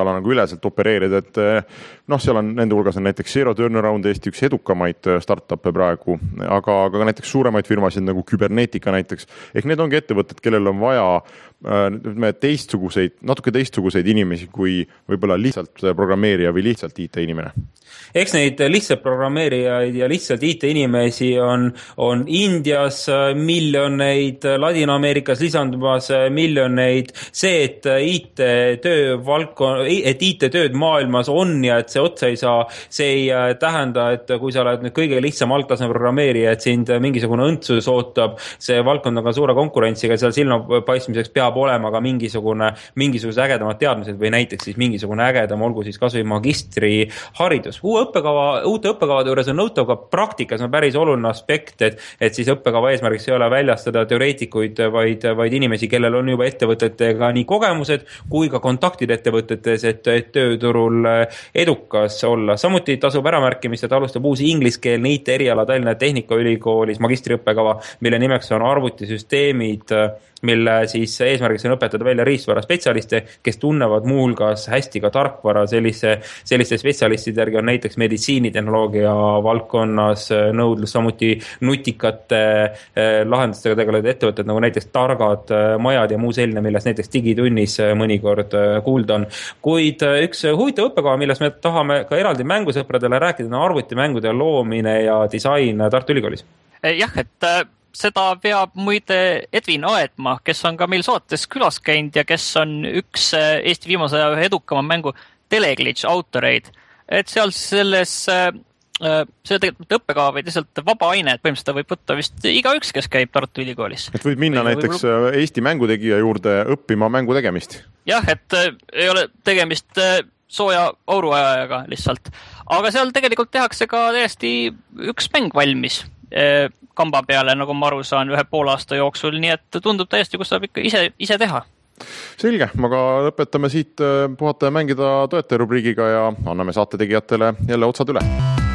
üleselt opereerida, et noh, seal on nende hulgas on näiteks Zero Turnaround Eesti üks edukamaid startup'e praegu, aga, aga ka näiteks suuremaid firmasid nagu Kybernetica näiteks, ehk need ongi ettevõtted, kellel on vaja äh, teistsuguseid, natuke teistsuguseid inimesi kui võib-olla lihtsalt programmeerija või lihtsalt I T inimene. Eks neid lihtsalt programmeerijaid ja lihtsalt I T inimesi on, on Indias miljoneid, Ladina-Ameerikas lisandumas miljoneid. See, et I T-töö valko, et I T-tööd maailmas on ja et see otsa ei saa, see ei tähenda, et kui sa oled nüüd kõige lihtsam algtaseme programmeerija, et sind mingisugune õndsus ootab, see valdkond on ka suure konkurentsiga, seal silma paistmiseks peab olema ka mingisugune, mingisugused ägedamad teadmised või näiteks siis mingisugune ägedam, olgu siis kas või magistri haridus. Uue õppekava, uute õppekavade juures on nõutav ka praktikas on päris oluline aspekt, et, et siis õppekava eesmärgiks ei ole väljastada teoreetikuid, vaid, vaid inimesi, kellel on juba ettevõtetega nii kogemused kui ka kontaktid ettevõtetes, et, et tööturul edukas olla. Samuti tasub ära märkimist, et alustab uus ingliskeelne I T eriala Tallinna Tehnikaülikoolis magistriõppekava, mille nimeks on arvutisüsteemid, mille siis eesmärgiks on õpetada välja riistvara spetsialiste, kes tunnevad muuhulgas hästi ka tarkvara. Sellise, selliste spetsialistide järgi on näiteks meditsiinitehnoloogia valdkonnas nõudlus, samuti nutikate lahendustega tegelevad ettevõtted, nagu näiteks targad majad ja muu selline, millest näiteks digitunnis mõnikord kuulda on. Kuid üks huvitav õppekava, milles me tahame ka eraldi mängusõpradele rääkida, on arvutimängude loomine ja disain Tartu Ülikoolis. Jah, et seda veab muide Edvin Aedma, kes on ka meil saates külas käinud ja kes on üks Eesti viimase aja ühe edukama mängu Teleglitch autoreid. Et seal selles, see tegelikult õppekava või lihtsalt vaba aine, et põhimõtteliselt võib võtta vist igaüks, kes käib Tartu Ülikoolis. Et võib minna või näiteks võib... Eesti mängutegija juurde õppima mängu tegemist. Jah, et ei ole tegemist sooja auruajaga lihtsalt. Aga seal tegelikult tehakse ka täiesti üks mäng valmis kamba peale, nagu ma aru saan, ühe poole aasta jooksul, nii et tundub täiesti, kus saab ikka ise, ise teha. Selge, aga lõpetame siit puhata ja mängida toetajarubriigiga ja anname saate tegijatele jälle otsad üle.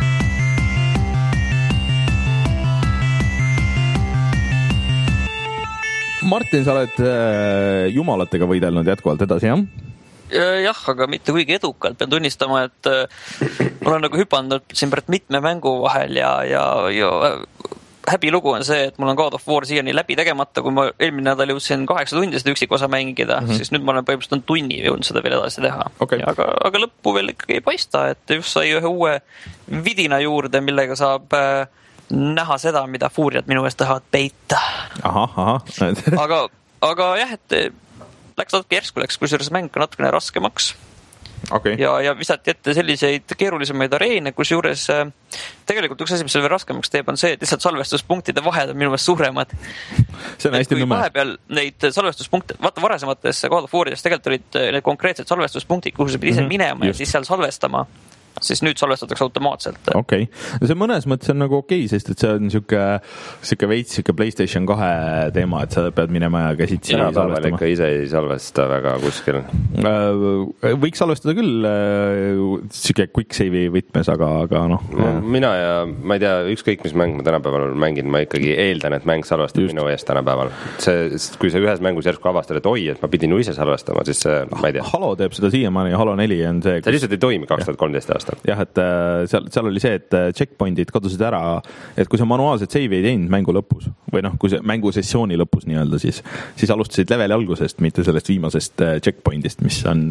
Martin, sa oled jumalatega võidelnud jätkuvalt edasi, jah? Jah, aga mitte kuigi edukalt. Pean tunnistama, et mul on nagu hüpanud siin pärast mitme mängu vahel ja, ja, ja häbilugu on see, et mul on God of War siiani läbi tegemata, kui ma eelmine nädal jõudsin kaheksa tundi seda üksikosa mängida, mm-hmm. siis nüüd ma olen põhimõtteliselt tunni jõudnud seda veel edasi teha. Okay. Aga, aga lõppu veel ikkagi ei paista, et just sai ühe uue vidina juurde, millega saab näha seda, mida fuuriad minu eest tahavad peita. Aha, aha. aga, aga jah, et läks natuke järsku, läks kusjuures mäng natukene raskemaks. Okay. Ja, ja visati ette selliseid keerulisemaid areene, kus juures tegelikult üks asi, mis selle veel raskemaks teeb, on see, et lihtsalt salvestuspunktide vahed on minu meelest suuremad. See on hästi nõme. Vahepeal neid salvestuspunkte, vaata varasemates God of War'is tegelikult olid need konkreetsed salvestuspunktid, kuhu sa pidi ise mm-hmm. minema Just. Ja siis seal salvestama. Siis nüüd salvestatakse automaatselt. Okei. Okay. See mõnes mõttes on nagu okei, okay, sest et see on siuke, siuke veits siuke PlayStation kahe teema, et sa pead minema ja käsitsi ja salvestama. Ikka ise ei salvesta väga kuskil. Võiks salvestada küll siuke quick save'i võtmes, aga, aga noh. No, mina ja ma ei tea, ükskõik mis mäng ma tänapäeval mängin, ma ikkagi eeldan, et mäng salvestab Just. Minu eest tänapäeval. See, kui sa ühes mängus järsku avastad, et oi, et ma pidin ise salvestama, siis see, ma ei tea. Halo teeb seda siiamaani, Halo neli on see. See lihtsalt ei toimi kaks tuhat kolmteist aastal. Jah, et seal, seal oli see, et checkpointid kadusid ära, et kui sa manuaalset save ei teinud mängu lõpus või noh, kui see mängu sessiooni lõpus nii-öelda, siis, siis alustasid leveli algusest, mitte sellest viimasest checkpointist, mis on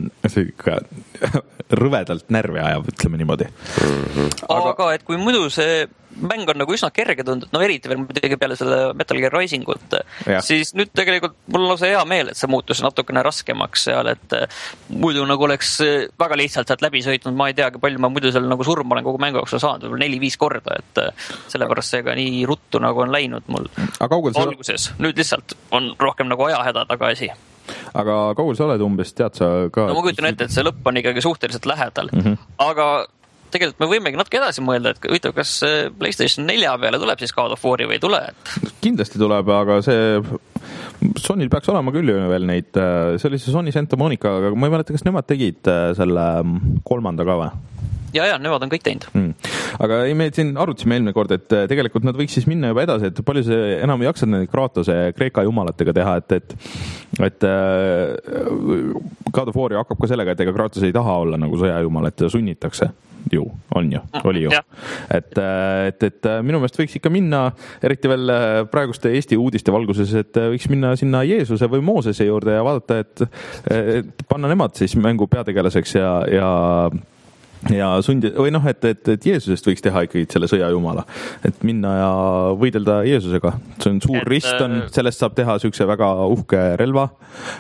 rõvedalt närvi ajab, ütleme niimoodi. Mm-hmm. Aga, aga et kui muidu see mäng on nagu üsna kerge tundnud, no eriti veel muidugi peale selle Metal Gear Risingut, siis nüüd tegelikult mul on lausa hea meel, et see muutus natukene raskemaks seal, et muidu nagu oleks väga lihtsalt sealt läbi sõitnud, ma ei teagi palju ma muidu seal nagu surma olen kogu mängu jaoks saanud, võib-olla neli-viis korda, et sellepärast see ka nii ruttu nagu on läinud mul alguses. Nüüd lihtsalt on rohkem nagu ajahäda tagasi. Aga kaugel sa oled umbes, tead sa ka? No ma kujutan ette, et see lõpp on ikkagi suhteliselt lähedal, mm-hmm. aga tegelikult me võimegi natuke edasi mõelda, et huvitav, kas PlayStation nelja peale tuleb siis God of War'i või ei tule? Kindlasti tuleb, aga see Sonyl peaks olema küll veel neid, see oli see Sony Santa Monica, aga ma ei mäleta, kas nemad tegid selle kolmanda ka või? Ja, ja, nemad on kõik teinud. Mm. aga ei, me siin arutasime eelmine kord, et tegelikult nad võiks siis minna juba edasi, et palju see enam ei jaksa neid Kratose Kreeka jumalatega teha, et, et, et God of War hakkab ka sellega, et ega Kratos ei taha olla nagu sõjajumal, et sunnitakse. Ju, on ju, oli ju. Et, et, et minu meelest võiks ikka minna, eriti veel praeguste Eesti uudiste valguses, et võiks minna sinna Jeesuse või Moosese juurde ja vaadata, et, et panna nemad siis mängu peategelaseks ja, ja ja sundi, või noh, et, et, et Jeesusest võiks teha ikkagi selle sõjajumala, et minna ja võidelda Jeesusega. See on suur et, rist on, sellest saab teha sükse väga uhke relva,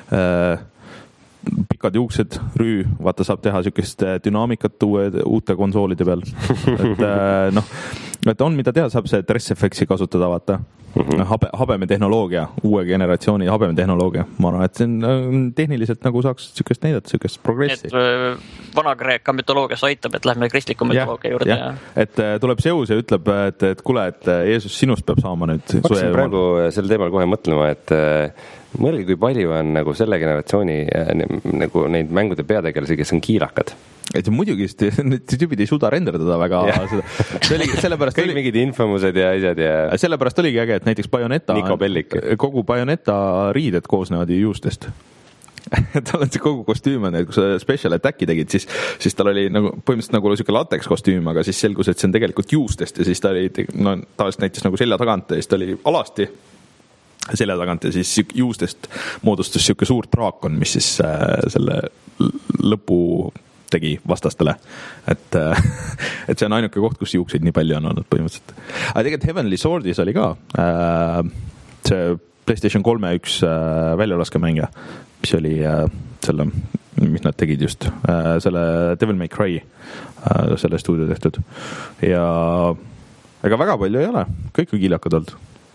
pikad juuksed, rüü, vaata saab teha sükest dünaamikat uue, uute konsoolide peal. Et noh, et on mida teha, saab see dress-effeksi kasutada, vaata. Mm-hmm. Habe, habeme tehnoloogia, uue generatsiooni habeme tehnoloogia. Ma arvan, et see on tehniliselt nagu saaks sükest näidata, sükest progressi. Et Vana-Kreeka mütoloogias aitab, et lähme kristliku mütoloogia juurde. Ja. Et tuleb Zeus ja ütleb, et, et kuule, et Jeesus sinust peab saama nüüd. Ma hakkasin praegu sel teemal kohe mõtlema, et mõelge, kui palju on nagu selle generatsiooni nagu neid mängude peategelasi, kes on kiilakad. Et muidugi, need tüübid ei suuda renderdada väga seda. See oli, sellepärast kõik oli, mingid infomused ja asjad ja sellepärast oligi äge, et näiteks Bayonetta kogu Bayonetta riided koosnevad ju juustest. Tal on see kogu kostüüm on, et kui sa special attacki tegid, siis, siis tal oli nagu, põhimõtteliselt nagu siuke lateks kostüüm, aga siis selgus, et see on tegelikult juustest ja siis ta oli, no tavaliselt näiteks nagu selja tagant ja siis ta oli alasti selja tagant ja siis juustest moodustus siuke suur draakon, mis siis äh, selle lõpu tegi vastastele. Et, et see on ainuke koht, kus juukseid nii palju on olnud põhimõtteliselt. Aga tegelikult Heavenly Swordis oli ka äh, see PlayStation kolme üks äh, väljalaskemängija, mis oli äh, selle, mis nad tegid just, äh, selle Devil May Cry äh, selle stuudio tehtud. Ja ega väga palju ei ole, kõik on kiilakad olnud.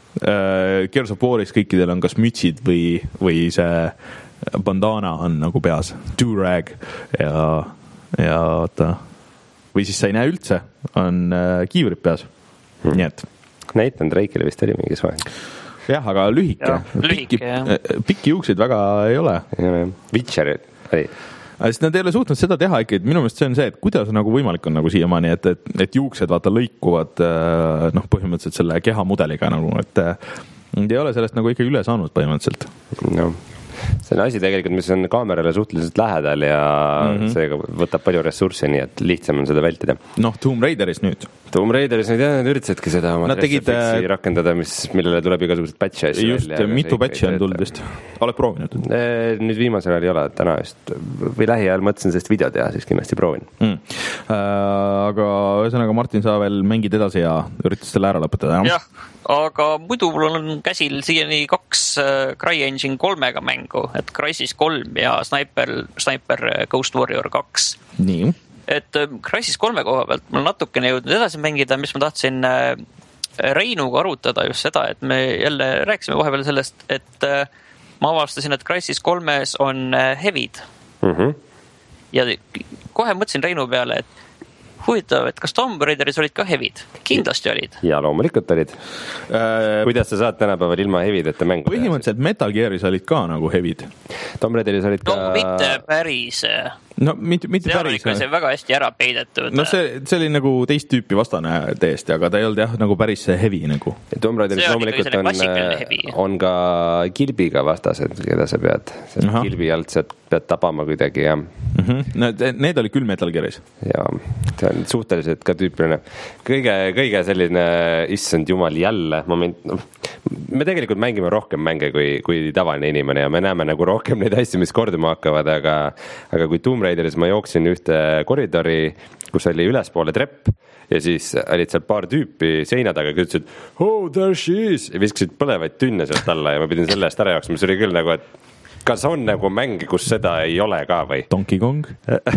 Äh, Gears of Waris kõikidel on kas mütsid või, või see bandana on nagu peas, do-rag ja ja oota, või siis sa ei näe üldse, on äh, kiivrid peas. Hmm. Nii et. Nathan Drake'ile vist oli mingis vahel. Jah, aga lühike. Ja, lühike pikki, pikki juukseid väga ei ole. Witcher ei. Sest nad ei ole suutnud seda teha ikka, et minu meelest see on see, et kuidas nagu võimalik on nagu siiamaani, et, et, et juuksed vaata lõikuvad noh, põhimõtteliselt selle kehamudeliga nagu, et ei ole sellest nagu ikka üle saanud põhimõtteliselt. No. See on asi tegelikult, mis on kaamerale suhteliselt lähedal ja mm-hmm. seega võtab palju ressurssi, nii et lihtsam on seda vältida. Noh, Tomb Raideris nüüd. Tomb Raideris nüüd jah, nad üritasidki seda oma dress-effeksi rakendada, mis, millele tuleb igasugused patch'e. Just, välja, mitu patch'e on tulnud vist. Oled proovinud? Nüüd viimasel ajal ei ole, täna just või lähiajal mõtlesin sellest video teha, siis kindlasti proovin. Mm. Äh, aga ühesõnaga, Martin, sa veel mängid edasi ja üritas selle ära lõpetada, jah? jah, aga muidu mul on käsil siiani kaks CryEngine kolmega mängu, et Crysis kolm ja Sniper, Sniper Ghost Warrior kaks. Nii. Et Crysis kolme koha pealt mul natukene jõudnud edasi mängida, mis ma tahtsin Reinuga arutada just seda, et me jälle rääkisime vahepeal sellest, et ma avastasin, et Crysis kolmes on heavy'd. Mm-hmm. Ja kohe mõtlesin Reinu peale, et huvitav, et kas Tomb Raideris olid ka heavy'd? Kindlasti olid. Ja loomulikult olid. Äh, Kuidas sa saad tänapäeval ilma heavy'deta mängu? Põhimõtteliselt Metal Gearis olid ka nagu heavy'd. Tomb Raideris olid ka... No mitte päris... No mitte, mitte see päris. See on ikka väga hästi ära peidetud. No see, see oli nagu teist tüüpi vastane täiesti, aga ta ei olnud jah nagu päris heavy nagu. Tomb Raideris loomulikult on, on ka kilbiga vastased, keda sa pead. Kilbi alt sa pead tapama kuidagi ja... Mm-hmm. Need, need oli küll Metal Gearis. Ja see on suhteliselt ka tüüpiline. Kõige, kõige selline issand jumal jälle moment. No, me tegelikult mängime rohkem mänge kui, kui tavaline inimene ja me näeme nagu rohkem neid asju, mis korduma hakkavad, aga, aga kui Tomb Raideris ma jooksin ühte koridori, kus oli ülespoole trepp ja siis olid seal paar tüüpi seina taga, kes ütlesid, oh, there she is, ja viskasid põlevaid tünne sealt alla ja ma pidin selle eest ära jooksma, mis oli küll nagu, et kas on nagu mäng, kus seda ei ole ka või? Donkey Kong?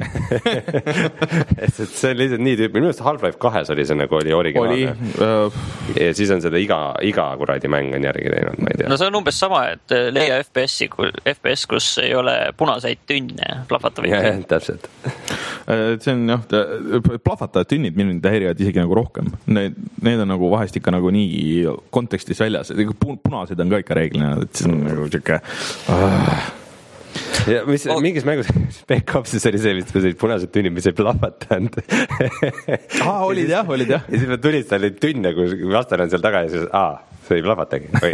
et see on lihtsalt nii tüüpi, minu meelest Half-Life kahes oli see nagu oli originaalne. Oli, uh... ja siis on seda iga, iga kuradi mäng on järgi teinud, ma ei tea. No see on umbes sama, et leia F P S-i, F P S, kus ei ole punaseid tünne, plahvatavaid tünne. Ja, täpselt. See on jah, plahvatavad tünnid mind häirivad isegi nagu rohkem. Need, need on nagu vahest ikka nagu nii kontekstis väljas. Punased on ka ikka reeglina, et see on nagu siuke... ja mis oh. mingis mängus Spec Opsis oli see vist, kus olid punased tünnid, mis ei plahvatanud. Aa, olid jah, olid jah. Ja siis ma tulistan neid tünne, kus vastane on seal taga ja siis, aa, see ei plahvatagi. Oi,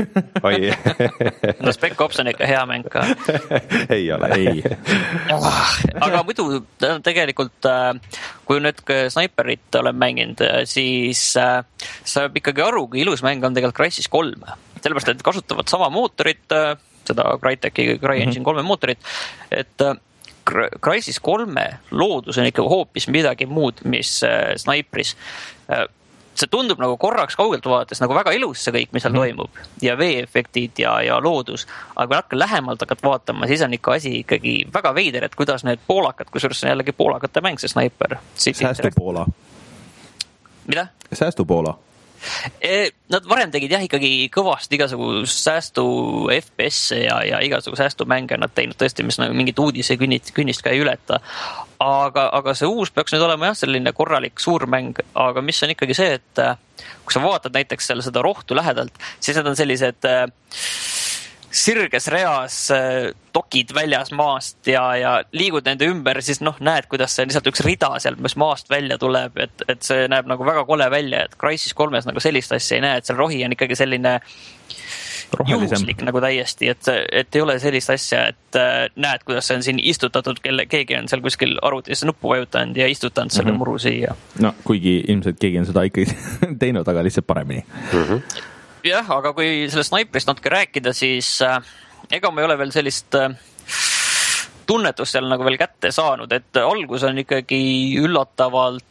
oi. No Spec Ops on ikka hea mäng ka. Ei ole, ei. Aga muidu tegelikult, kui nüüd Sniperit olen mänginud, siis saab ikkagi aru, kui ilus mäng on tegelikult Crysis kolm. Sellepärast, et kasutavad sama mootorit, seda Crytek'i CryEngine kolme mootorit, et Crysis kolme loodus on ikka hoopis midagi muud, mis Sniperis. See tundub nagu korraks kaugelt vaadates nagu väga ilus see kõik, mis seal toimub ja veeefektid ja, ja loodus, aga kui natuke lähemalt hakkad vaatama, siis on ikka asi ikkagi väga veider, et kuidas need poolakad, kusjuures on jällegi poolakate mäng, see Sniper. Säästu Poola. Mida? Säästu Poola. Nad varem tegid jah ikkagi kõvasti igasugu säästu F P S ja, ja igasugu säästu mänge nad teinud tõesti, mis nagu mingit uudise künnist, künnist ka ei ületa. Aga, aga see uus peaks nüüd olema jah selline korralik suur mäng, aga mis on ikkagi see, et kui sa vaatad näiteks seal seda rohtu lähedalt, siis need on sellised sirges reas dokid väljas maast ja, ja liigud nende ümber, siis noh, näed, kuidas see lihtsalt üks rida seal, mis maast välja tuleb, et, et see näeb nagu väga kole välja, et Crysis kolmes nagu sellist asja ei näe, et seal rohi on ikkagi selline rohelisem. Juhuslik nagu täiesti, et, et ei ole sellist asja, et näed, kuidas see on siin istutatud, kelle, keegi on seal kuskil arvutis nuppu vajutanud ja istutanud selle mm -hmm. muru siia. No, kuigi ilmselt keegi on seda ikkagi teinud, aga lihtsalt paremini. Mm -hmm. Jah, aga kui selle Sniperist natuke rääkida, siis äh, ega ma ei ole veel sellist äh, tunnetust seal nagu veel kätte saanud, et algus on ikkagi üllatavalt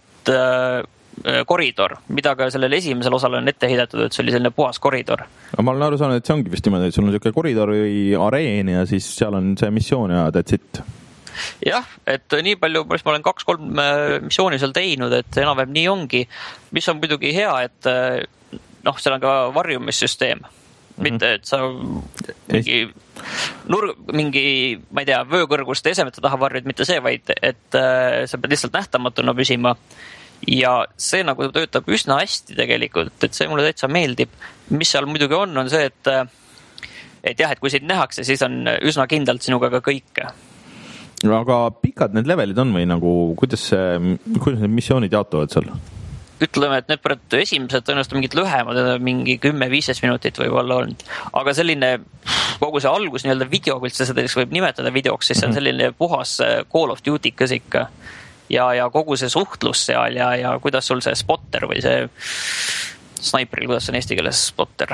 äh, koridor, mida ka sellel esimesel osal on ette heidetud, et see oli selline puhas koridor. Ma olen aru saanud, et see ongi vist niimoodi, et sul on selline koridor või areen ja siis seal on see missioon ja that's it. Jah, et nii palju, ma olen kaks-kolm missiooni seal teinud, et enam-vähem nii ongi, mis on muidugi hea, et noh, seal on ka varjumissüsteem. Mitte, et sa mingi, nurg, mingi, ma ei tea, vöökõrguste esemete taha varjud, mitte see, vaid et sa pead lihtsalt nähtamatuna püsima. Ja see nagu töötab üsna hästi tegelikult, et see mulle täitsa meeldib. Mis seal muidugi on, on see, et, et jah, et kui sind nähakse, siis on üsna kindlalt sinuga ka kõike. Aga pikad need levelid on või nagu, kuidas, kuidas need missioonid jaotuvad seal? Ütleme, et need pärast esimesed tõenäoliselt mingid lühemad, mingi kümme-viisteist minutit võib olla olnud. Aga selline, kogu see algus nii-öelda video, kui seda võib nimetada videoks, siis see on selline puhas Call of Duty kõsika. Ja, ja kogu see suhtlus seal ja, ja kuidas sul see spotter või see Sniperil, kuidas on eesti keeles spotter?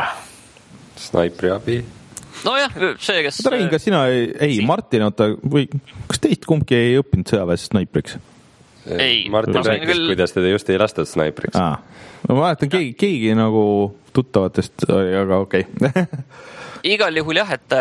Sniperi abi. No jah, see, kes... Oota, räägin, kas sina ei, ei Martin, oota, või kas teist kumbki ei õppinud sõjaväes Sniperiks? Ei, Martin rääkis, küll... kuidas teda just ei lastud Sniperiks. Aa, ma mäletan, keegi, keegi nagu tuttavatest, aga okei. Okay. Igal juhul jah, et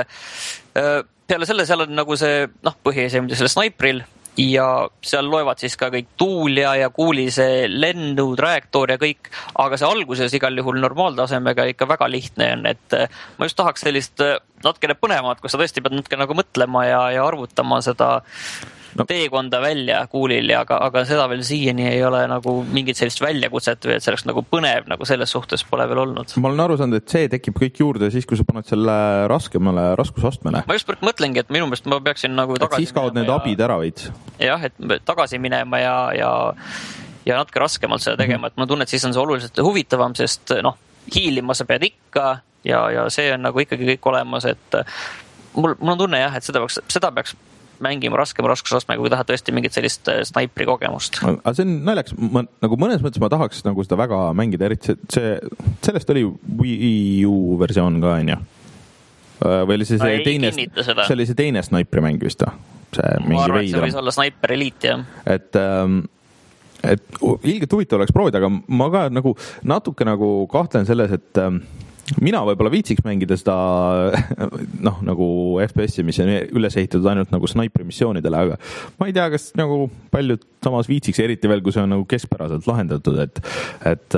peale selle seal on nagu see, noh, põhiesemdi selle Sniperil ja seal loevad siis ka kõik tuul ja, ja kuuli see lennu, trajektoor ja kõik, aga see alguses igal juhul normaaltasemega ikka väga lihtne on, et ma just tahaks sellist natkene põnevat, kus sa tõesti pead natuke nagu mõtlema ja, ja arvutama seda no. teekonda välja kuulil, aga, aga seda veel siiani ei ole nagu mingit sellist väljakutset või et selleks nagu põnev nagu selles suhtes pole veel olnud. Ma olen aru saanud, et see tekib kõik juurde siis, kui sa paned selle raskemale raskusastmele. Ma just mõtlengi, et minu meelest ma peaksin nagu et tagasi siis kaod need ja... abid ära veits. Jah, et tagasi minema ja, ja, ja natuke raskemalt seda tegema, et ma tunnen, et siis on see oluliselt huvitavam, sest noh, hiilima sa pead ikka ja, ja see on nagu ikkagi kõik olemas, et mul, mul on tunne jah, et seda peaks, seda peaks mängima raskema raskusastmega, kui tahad tõesti mingit sellist Sniperi kogemust. Aga see on naljaks, ma, nagu mõnes mõttes ma tahaks nagu seda väga mängida, eriti see, sellest oli Wii U versioon ka, on ju? Või oli see, see, teine, see oli see teine Sniperi mäng vist, see ma arvan, et see võis olla Sniper Elite, jah. Et, et ilgelt huvitav oleks proovida, aga ma ka nagu natuke nagu kahtlen selles, et mina võib-olla viitsiks mängida seda noh, nagu F P S-i, mis on üles ehitatud ainult nagu Sniperi missioonidele, aga ma ei tea, kas nagu paljud samas viitsiks, eriti veel, kui see on nagu keskpäraselt lahendatud, et, et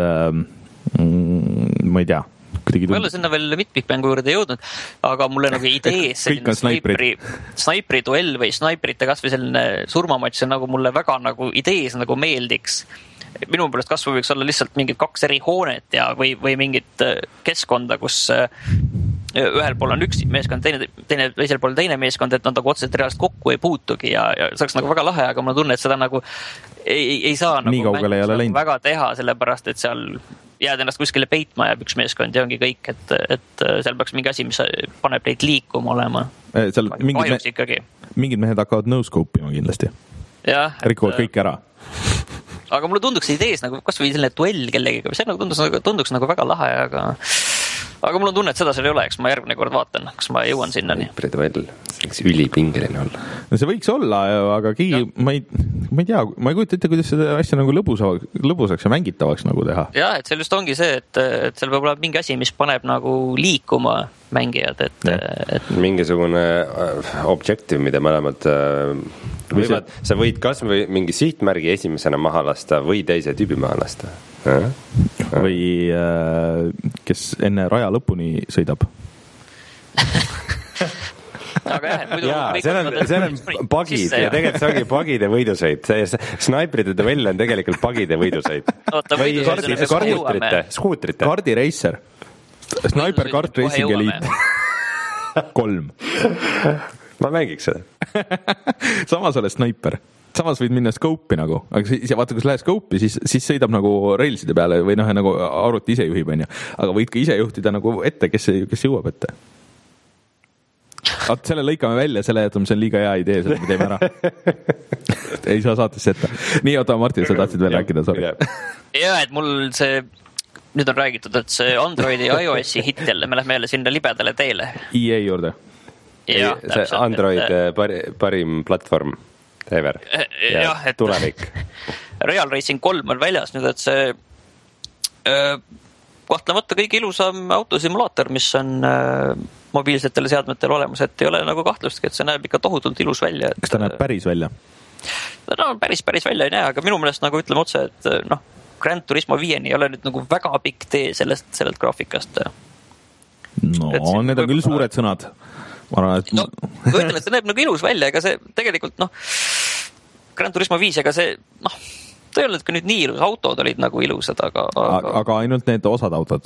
mm, ma ei tea. Ma ei ole sinna veel mitmikmängu juurde jõudnud, aga mulle nagu idees selline Sniperi, Sniperi duell või Sniperite kas või selline surmamatš on nagu mulle väga nagu idees nagu meeldiks. Minu pärast kasvu võiks olla lihtsalt mingid kaks eri hoonet ja, või, või mingit keskkonda, kus ühel pool on üks meeskond, teine, teine, teisel pool teine meeskond, et nad nagu otseselt reaalselt kokku ei puutugi ja, ja see oleks nagu väga lahe, aga ma tunnen, et seda nagu ei, ei saa nii nagu, kaugele ei ole läinud. Väga teha, sellepärast, et seal jääd ennast kuskile peitma jääb üks meeskond ja ongi kõik, et, et seal peaks mingi asi, mis paneb neid liikuma olema. Seal mingid, me, mingid mehed hakkavad no-scope ima kindlasti. Ja, rikuvad kõik ära. Aga mulle tunduks idees nagu kas või selline duell kellegiga, see nagu tunduks, tunduks nagu väga lahe, aga aga mul on tunne, et seda seal ei ole, eks ma järgmine kord vaatan, kas ma jõuan sinnani. See võiks ülipingeline olla. No see võiks olla, aga keegi, ma ei, ma ei tea, ma ei kujuta ette, kuidas seda asja nagu lõbusaks, lõbusaks ja mängitavaks nagu teha. Jah, et seal just ongi see, et, et seal peab olema mingi asi, mis paneb nagu liikuma mängijad, et, et... mingisugune objective, mida mõlemad võivad, sa võid kas või mingi sihtmärgi esimesena maha lasta või teise tüübi maha lasta. Ja. Või kes enne raja lõpuni sõidab. Aga jah, muidu jaa, see on, see on pagid ja tegelikult see ongi pagide võidusõit. Sniperite duell on tegelikult pagide võidusõit. Või skuutrite, skuutrite. Kardireiser. Sniper Kart Racing Elite. Kolm. Ma mängiks seda. Samas oled sniper. Samas võid minna scope'i nagu, aga siis, vaata, kui sa lähed scope'i, siis, siis sõidab nagu railside peale või noh, nagu arvuti ise juhib, on ju. Aga võid ka ise juhtida nagu ette, kes, kes jõuab ette. Vaat selle lõikame välja, selle jätame, see on liiga hea idee, selle me teeme ära. Ei saa saatesse ette. Nii, oota, Martin, sa tahtsid veel rääkida, sorry. Ja, et mul see, nüüd on räägitud, et see Androidi ja iOS-i hit jälle, me lähme jälle sinna libedale teele. E A juurde. Ja, see Android et, pari, parim platvorm. Ever. Ja, ja, et tulevik. Real Racing kolm on väljas nüüd, et see öö, kahtlemata kõige ilusam autosimulaator, mis on öö, mobiilsetele seadmetele olemas, et ei ole nagu kahtlustki, et see näeb ikka tohutult ilus välja. Kas ta näeb päris välja? No päris, päris välja ei näe, aga minu meelest nagu ütleme otse, et noh, Gran Turismo viieni ei ole nüüd nagu väga pikk tee sellest, sellest graafikast. No, et need on küll suured sõnad. Ma arvan, et... No, ma ütlen, et see näeb nagu ilus välja, ega see tegelikult, noh, Gran Turismo viis, ega see, noh, ta ei olnud ka nüüd nii ilus, autod olid nagu ilusad, aga... Aga, aga ainult need osad autod.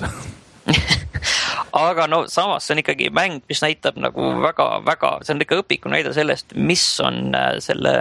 Aga no samas see on ikkagi mäng, mis näitab nagu väga, väga, see on ikka õpiku näide sellest, mis on selle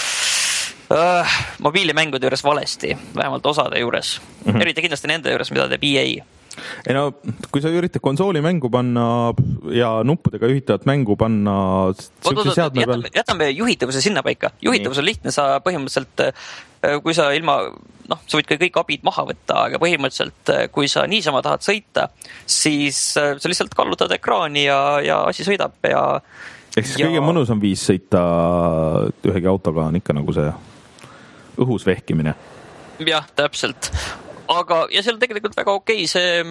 äh, mobiilimängude juures valesti, vähemalt osade juures. Mm-hmm. Eriti kindlasti nende juures, mida teeb E A. Ei no, kui sa üritad konsooli mängu panna ja nuppudega juhitavat mängu panna oot, seadme peal... jätame, jätame juhitavuse sinna paika. Juhitavus on lihtne, sa põhimõtteliselt, kui sa ilma, noh, sa võid ka kõik abid maha võtta, aga põhimõtteliselt, kui sa niisama tahad sõita, siis sa lihtsalt kallutad ekraani ja, ja asi sõidab ja... Ehk siis ja... kõige mõnusam viis sõita ühegi autoga on ikka nagu see õhus vehkimine. Jah, täpselt. Aga, ja seal tegelikult väga okei see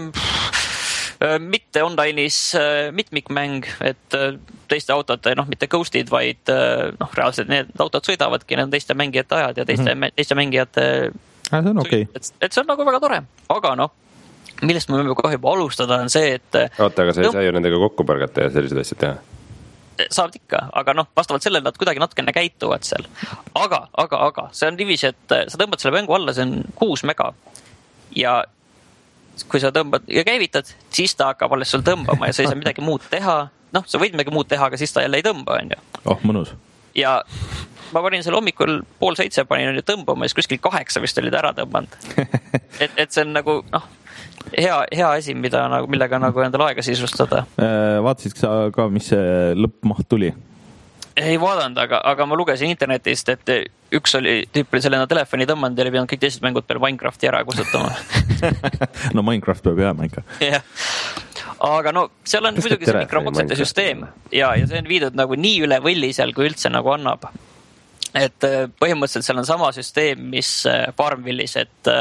äh, mitte online'is äh, mitmikmäng, et äh, teiste autod, noh, mitte ghostid, vaid äh, noh, reaalselt need autod sõidavadki, need on teiste mängijate ajad ja teiste, mm-hmm. teiste mängijate ah, see on okei. Et, et see on nagu väga tore, aga noh, millest me võime kohe juba alustada on see, et oota, aga sa ei no, saa ju nendega kokku pargata ja sellised asjad teha? Saavad ikka, aga noh, vastavalt sellele nad kuidagi natukene käituvad seal. Aga, aga, aga, see on divis, et sa tõmbad selle mängu alla, see on kuus mega. Ja kui sa tõmbad ja käivitad, siis ta hakkab alles sul tõmbama ja sa ei saa midagi muud teha. Noh, sa võid midagi muud teha, aga siis ta jälle ei tõmba, on ju. Oh, mõnus. Ja ma panin selle hommikul pool seitse panin ja tõmbama ja siis kuskil kaheksa vist olid ära tõmbanud. Et, et see on nagu, noh, hea, hea asi, mida, nagu, millega nagu endale aega sisustada. Vaatasid sa ka, mis see lõppmaht tuli? Ei vaadanud, aga, aga ma lugesin internetist, et üks oli tüüp oli sellena telefoni tõmmanud ja oli pidanud kõik teised mängud peale Minecrafti ära kusutama. No Minecraft peab jääma ikka. Yeah. Aga no seal on muidugi see mikromaksete süsteem ja, ja see on viidud nagu nii üle võlli seal, kui üldse nagu annab. Et põhimõtteliselt seal on sama süsteem, mis Farmvillis, et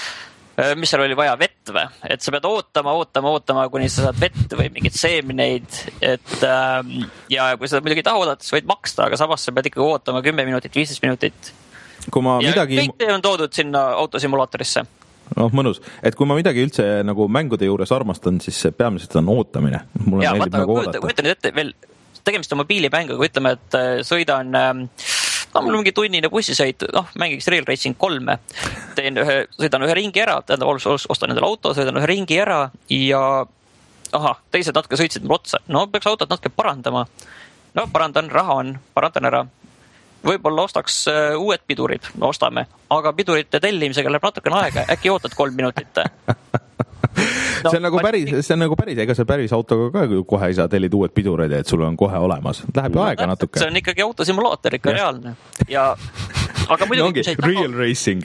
mis seal oli vaja vett või, et sa pead ootama, ootama, ootama, kuni sa saad vett või mingid seemneid, et ähm, ja kui sa muidugi taha oodata, siis võid maksta, aga samas sa pead ikkagi ootama kümme minutit, viisteist minutit. Kui ma ja midagi... kõik on toodud sinna autosimulaatorisse. noh, mõnus. Et kui ma midagi üldse nagu mängude juures armastan, siis peamiselt on ootamine. Mulle ja, meeldib vaata, nagu oodata. Võta nüüd ette veel, tegemist on mobiilimänguga, ütleme, et sõidan, no, mul on mingi tunnine bussisõit, noh, mängiks Real Racing kolme, teen ühe, sõidan ühe ringi ära, tähendab, ostan endale auto, sõidan ühe ringi ära ja ahah, teised natuke sõitsid mul otsa. No peaks autot natuke parandama. No parandan, raha on, parandan ära. Võib-olla ostaks uued pidurid, no ostame, aga pidurite tellimisega läheb natukene aega, äkki ootad kolm minutit. No, see on nagu päris, see on nagu päris, ega see päris autoga ka kohe ei saa tellida uued pidurid, et sul on kohe olemas. Läheb ju aega natuke. See on ikkagi autosimulaator, ikka reaalne. Ja, aga muidugi... No, real taha... racing.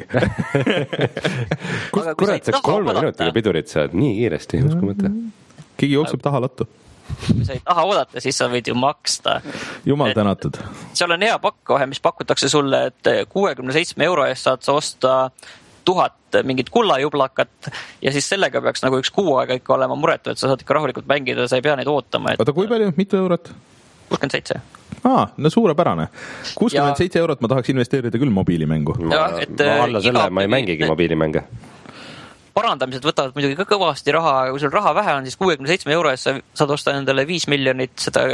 Kus kurat saaks kolme minutiga pidurid saad nii kiiresti, usku mõte? Keegi jookseb taha lattu. Kui sa ei taha oodata, siis sa võid ju maksta. Jumal tänatud. Seal on hea pakk kohe, mis pakutakse sulle, et kuuekümne seitsme euro eest saad sa osta tuhat mingit kullajublakat ja siis sellega peaks nagu üks kuu aega ikka olema muretu, et sa saad ikka rahulikult mängida, sa ei pea neid ootama. Et... Oota, kui palju? Mitu eurot? kuuskümmend seitse. Aa, no suurepärane. kuuskümmend seitse ja... eurot ma tahaks investeerida küll mobiilimängu. Ma, ja, et, ma alla selle, ma ei mängigi mobiilimänge. Parandamised võtavad muidugi ka kõvasti raha, kui sul raha vähe on, siis kuuekümne seitsme euro eest sa saad osta endale viis miljonit seda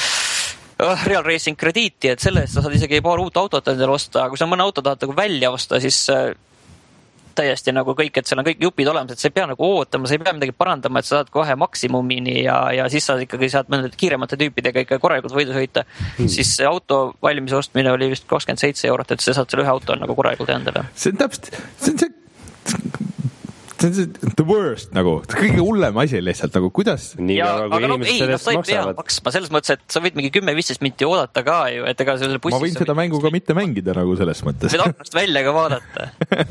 Real Racing krediiti, et selle eest sa saad isegi paar uut autot endale osta, kui sa mõne auto tahad nagu välja osta, siis täiesti nagu kõik, et seal on kõik jupid olemas, et sa ei pea nagu ootama, sa ei pea midagi parandama, et sa saad kohe maksimumini ja, ja siis sa ikkagi saad mõned kiiremate tüüpidega ikka korralikult võidu sõita. Hmm. Siis see auto valmis ostmine oli vist kakskümmend seitse eurot, et sa saad selle ühe auto nagu korralikult endale. See on täpselt, see on see see on see the worst nagu, kõige hullem asi lihtsalt nagu, kuidas nii ja, nagu aga inimesed no, ei, sellest no, maksavad maksma selles mõttes, et sa võid mingi kümme viisteist minti oodata ka ju, et ega selle bussis ma võin seda mängu ka mitte mängida nagu selles mõttes võid aknast välja ka vaadata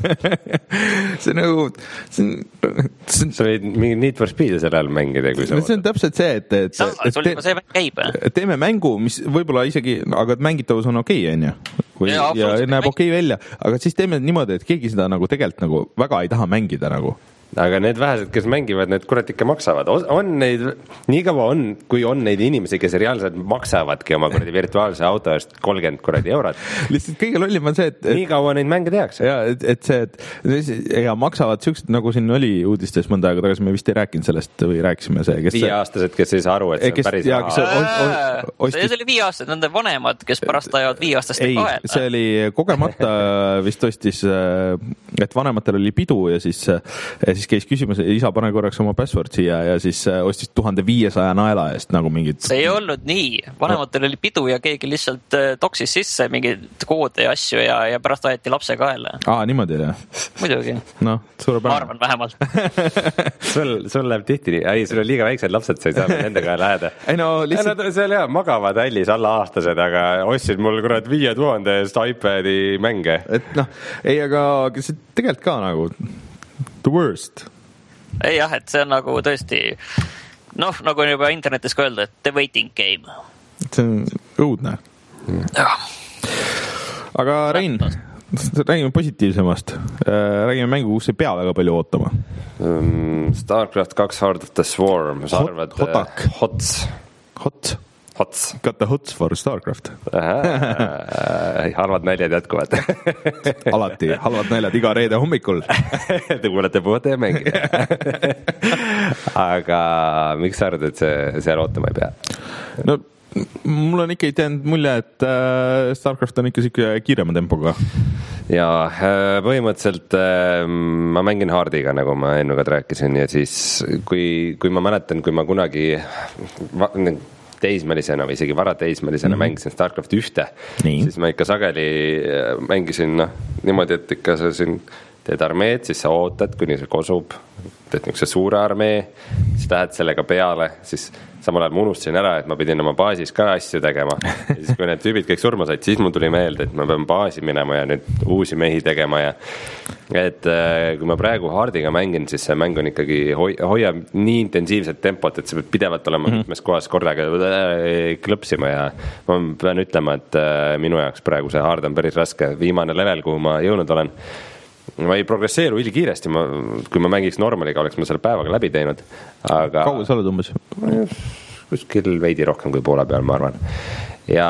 see nagu see on, see on... sa võid mingi Need for Speed'i selle all mängida kui sa see on täpselt see, et, et, sa, et te... see käib. teeme mängu, mis võib-olla isegi, aga mängitavus on okei okay, on ju Kui, ja, ja näeb okei okay välja, aga siis teeme niimoodi, et keegi seda nagu tegelikult nagu väga ei taha mängida nagu aga need vähesed, kes mängivad, need kurat ikka maksavad. On neid, nii kaua on, kui on neid inimesi, kes reaalselt maksavadki oma kuradi virtuaalse auto eest kolmkümmend kuradi eurot. Lihtsalt kõige lollim on see, et... Nii kaua neid mänge tehakse. Ja, et, et see, et ja maksavad siuksed, nagu siin oli uudistes mõnda aega tagasi, me vist ei rääkinud sellest või rääkisime see, kes... Viieaastased, kes ei saa aru, et see kes, on päris ja, raha. See oli viieaastased, nende vanemad, kes pärast ajavad viieaastaste kahel. Ei, see oli kogemata vist ostis, et vanematel oli pidu ja siis, ja siis käis küsimus, isa pane korraks oma password siia ja siis ostis tuhande viiesaja naela eest nagu mingid... See ei olnud nii. Vanematel oli pidu ja keegi lihtsalt toksis sisse mingid koode ja asju ja, ja pärast aeti lapse kaela. Aa, niimoodi oli. Muidugi. No, suurepärane. Ma arvan vähemalt. sul, sul läheb tihti nii. Ei, sul on liiga väiksed lapsed, sa ei saa nende kaela läheda. Ei no, lihtsalt... See oli hea, magavad hällis alla aastased, aga ostsid mul kurat viie tuhande eest iPadi mänge. Et noh, ei, aga see tegelikult ka nagu the worst. Ei jah, et see on nagu tõesti, noh, nagu on juba internetis ka öelda, et the waiting game. See on õudne. jah. Aga Rein, räägime positiivsemast. Räägime mängu, kus ei pea väga palju ootama. Starcraft kaks Heart of the Swarm. Sa arvad, Hotak. Hots. Hots. Hots. Got the hots for Starcraft. halvad näljad jätkuvad. Alati halvad näljad iga reede hommikul. Te kuulete puhata ja mängi. Aga miks sa arvad, et see seal ootama ei pea? No mul on ikka ei teinud mulje, et Starcraft on ikka siuke kiirema tempoga. Ja põhimõtteliselt ma mängin Hardiga, nagu ma enne ka rääkisin ja siis kui, kui ma mäletan, kui ma kunagi teismelisena või isegi varateismelisena mm-hmm. mängisin Starcraft ühte, Nii. siis ma ikka sageli mängisin no, niimoodi, et ikka sa siin teed armeed, siis sa ootad, kuni see kosub, teed niisuguse suure armee, siis lähed sellega peale, siis samal ajal ma unustasin ära, et ma pidin oma baasis ka asju tegema. Ja siis kui need tüübid kõik surma said, siis mul tuli meelde, et ma pean baasi minema ja nüüd uusi mehi tegema ja et kui ma praegu Hardiga mängin, siis see mäng on ikkagi hoi- hoiab nii intensiivset tempot, et sa pead pidevalt olema mm-hmm. mitmes kohas korraga klõpsima ja ma pean ütlema, et minu jaoks praegu see Hard on päris raske. Viimane level, kuhu ma jõudnud olen, ma ei progresseeru üli kiiresti, ma, kui ma mängiks normaliga, oleks ma selle päevaga läbi teinud. Aga kaua sa oled umbes? Kuskil veidi rohkem kui poole peal, ma arvan. Ja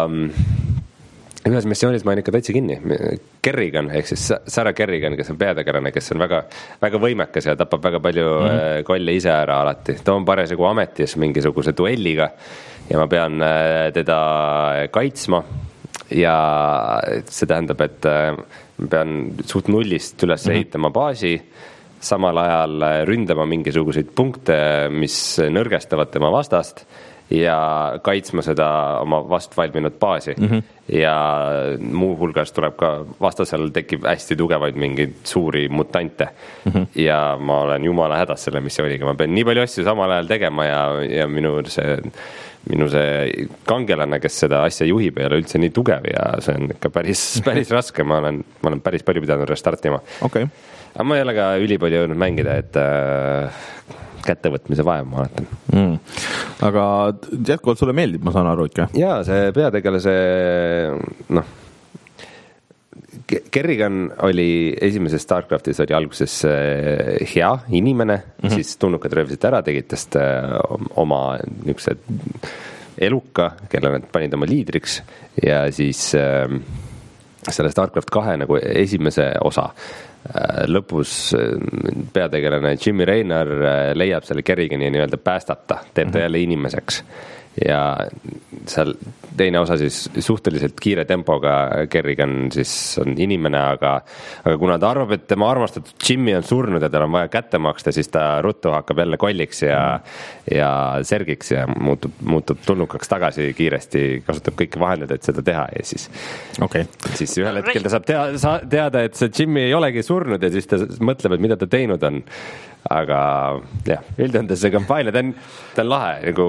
ühes missioonis ma olen ikka täitsa kinni. Kerrigan, ehk siis Sarah Kerrigan, kes on peategelane, kes on väga, väga võimekas ja tapab väga palju mm-hmm. kolle ise ära alati. Ta on parasjagu ametis mingisuguse duelliga ja ma pean teda kaitsma ja see tähendab, et ma pean suht nullist üles ehitama baasi, samal ajal ründama mingisuguseid punkte, mis nõrgestavad tema vastast ja kaitsma seda oma vast valminud baasi. Mm-hmm. Ja muu hulgas tuleb ka vastasel tekib hästi tugevaid mingeid suuri mutante. Mm-hmm. Ja ma olen jumala hädas selle missiooniga, ma pean nii palju asju samal ajal tegema ja, ja minu see minu see kangelane, kes seda asja juhib, ei ole üldse nii tugev ja see on ikka päris, päris raske, ma olen, ma olen päris palju pidanud restartima. Okay. Aga ma ei ole ka ülipalju jõudnud mängida, et äh, kättevõtmise vaev, ma oletan. Mm. Aga jätkuvalt sulle meeldib, ma saan aru ikka? Jaa, see peategelase, noh, Kerrigan oli esimeses StarCraftis oli alguses hea inimene, mm-hmm. siis tulnukad röövisid ära, tegid tast oma niisuguse eluka, kelle nad panid oma liidriks ja siis selle StarCraft kahe nagu esimese osa lõpus peategelane Jimmy Raynor leiab selle Kerrigani ja nii-öelda päästab ta, teeb ta jälle inimeseks ja seal teine osa siis suhteliselt kiire tempoga Kerrigan siis on inimene, aga, aga kuna ta arvab, et tema armastatud Jimmy on surnud ja tal on vaja kätte maksta, siis ta ruttu hakkab jälle kolliks ja, ja sergiks ja muutub, muutub tulnukaks tagasi kiiresti, kasutab kõiki vahendeid, et seda teha ja siis, okay. siis ühel hetkel ta saab teada, teada, et see Jimmy ei olegi surnud ja siis ta mõtleb, et mida ta teinud on. Aga jah, üldhõndas see kampaania, ta on, ta on lahe, nagu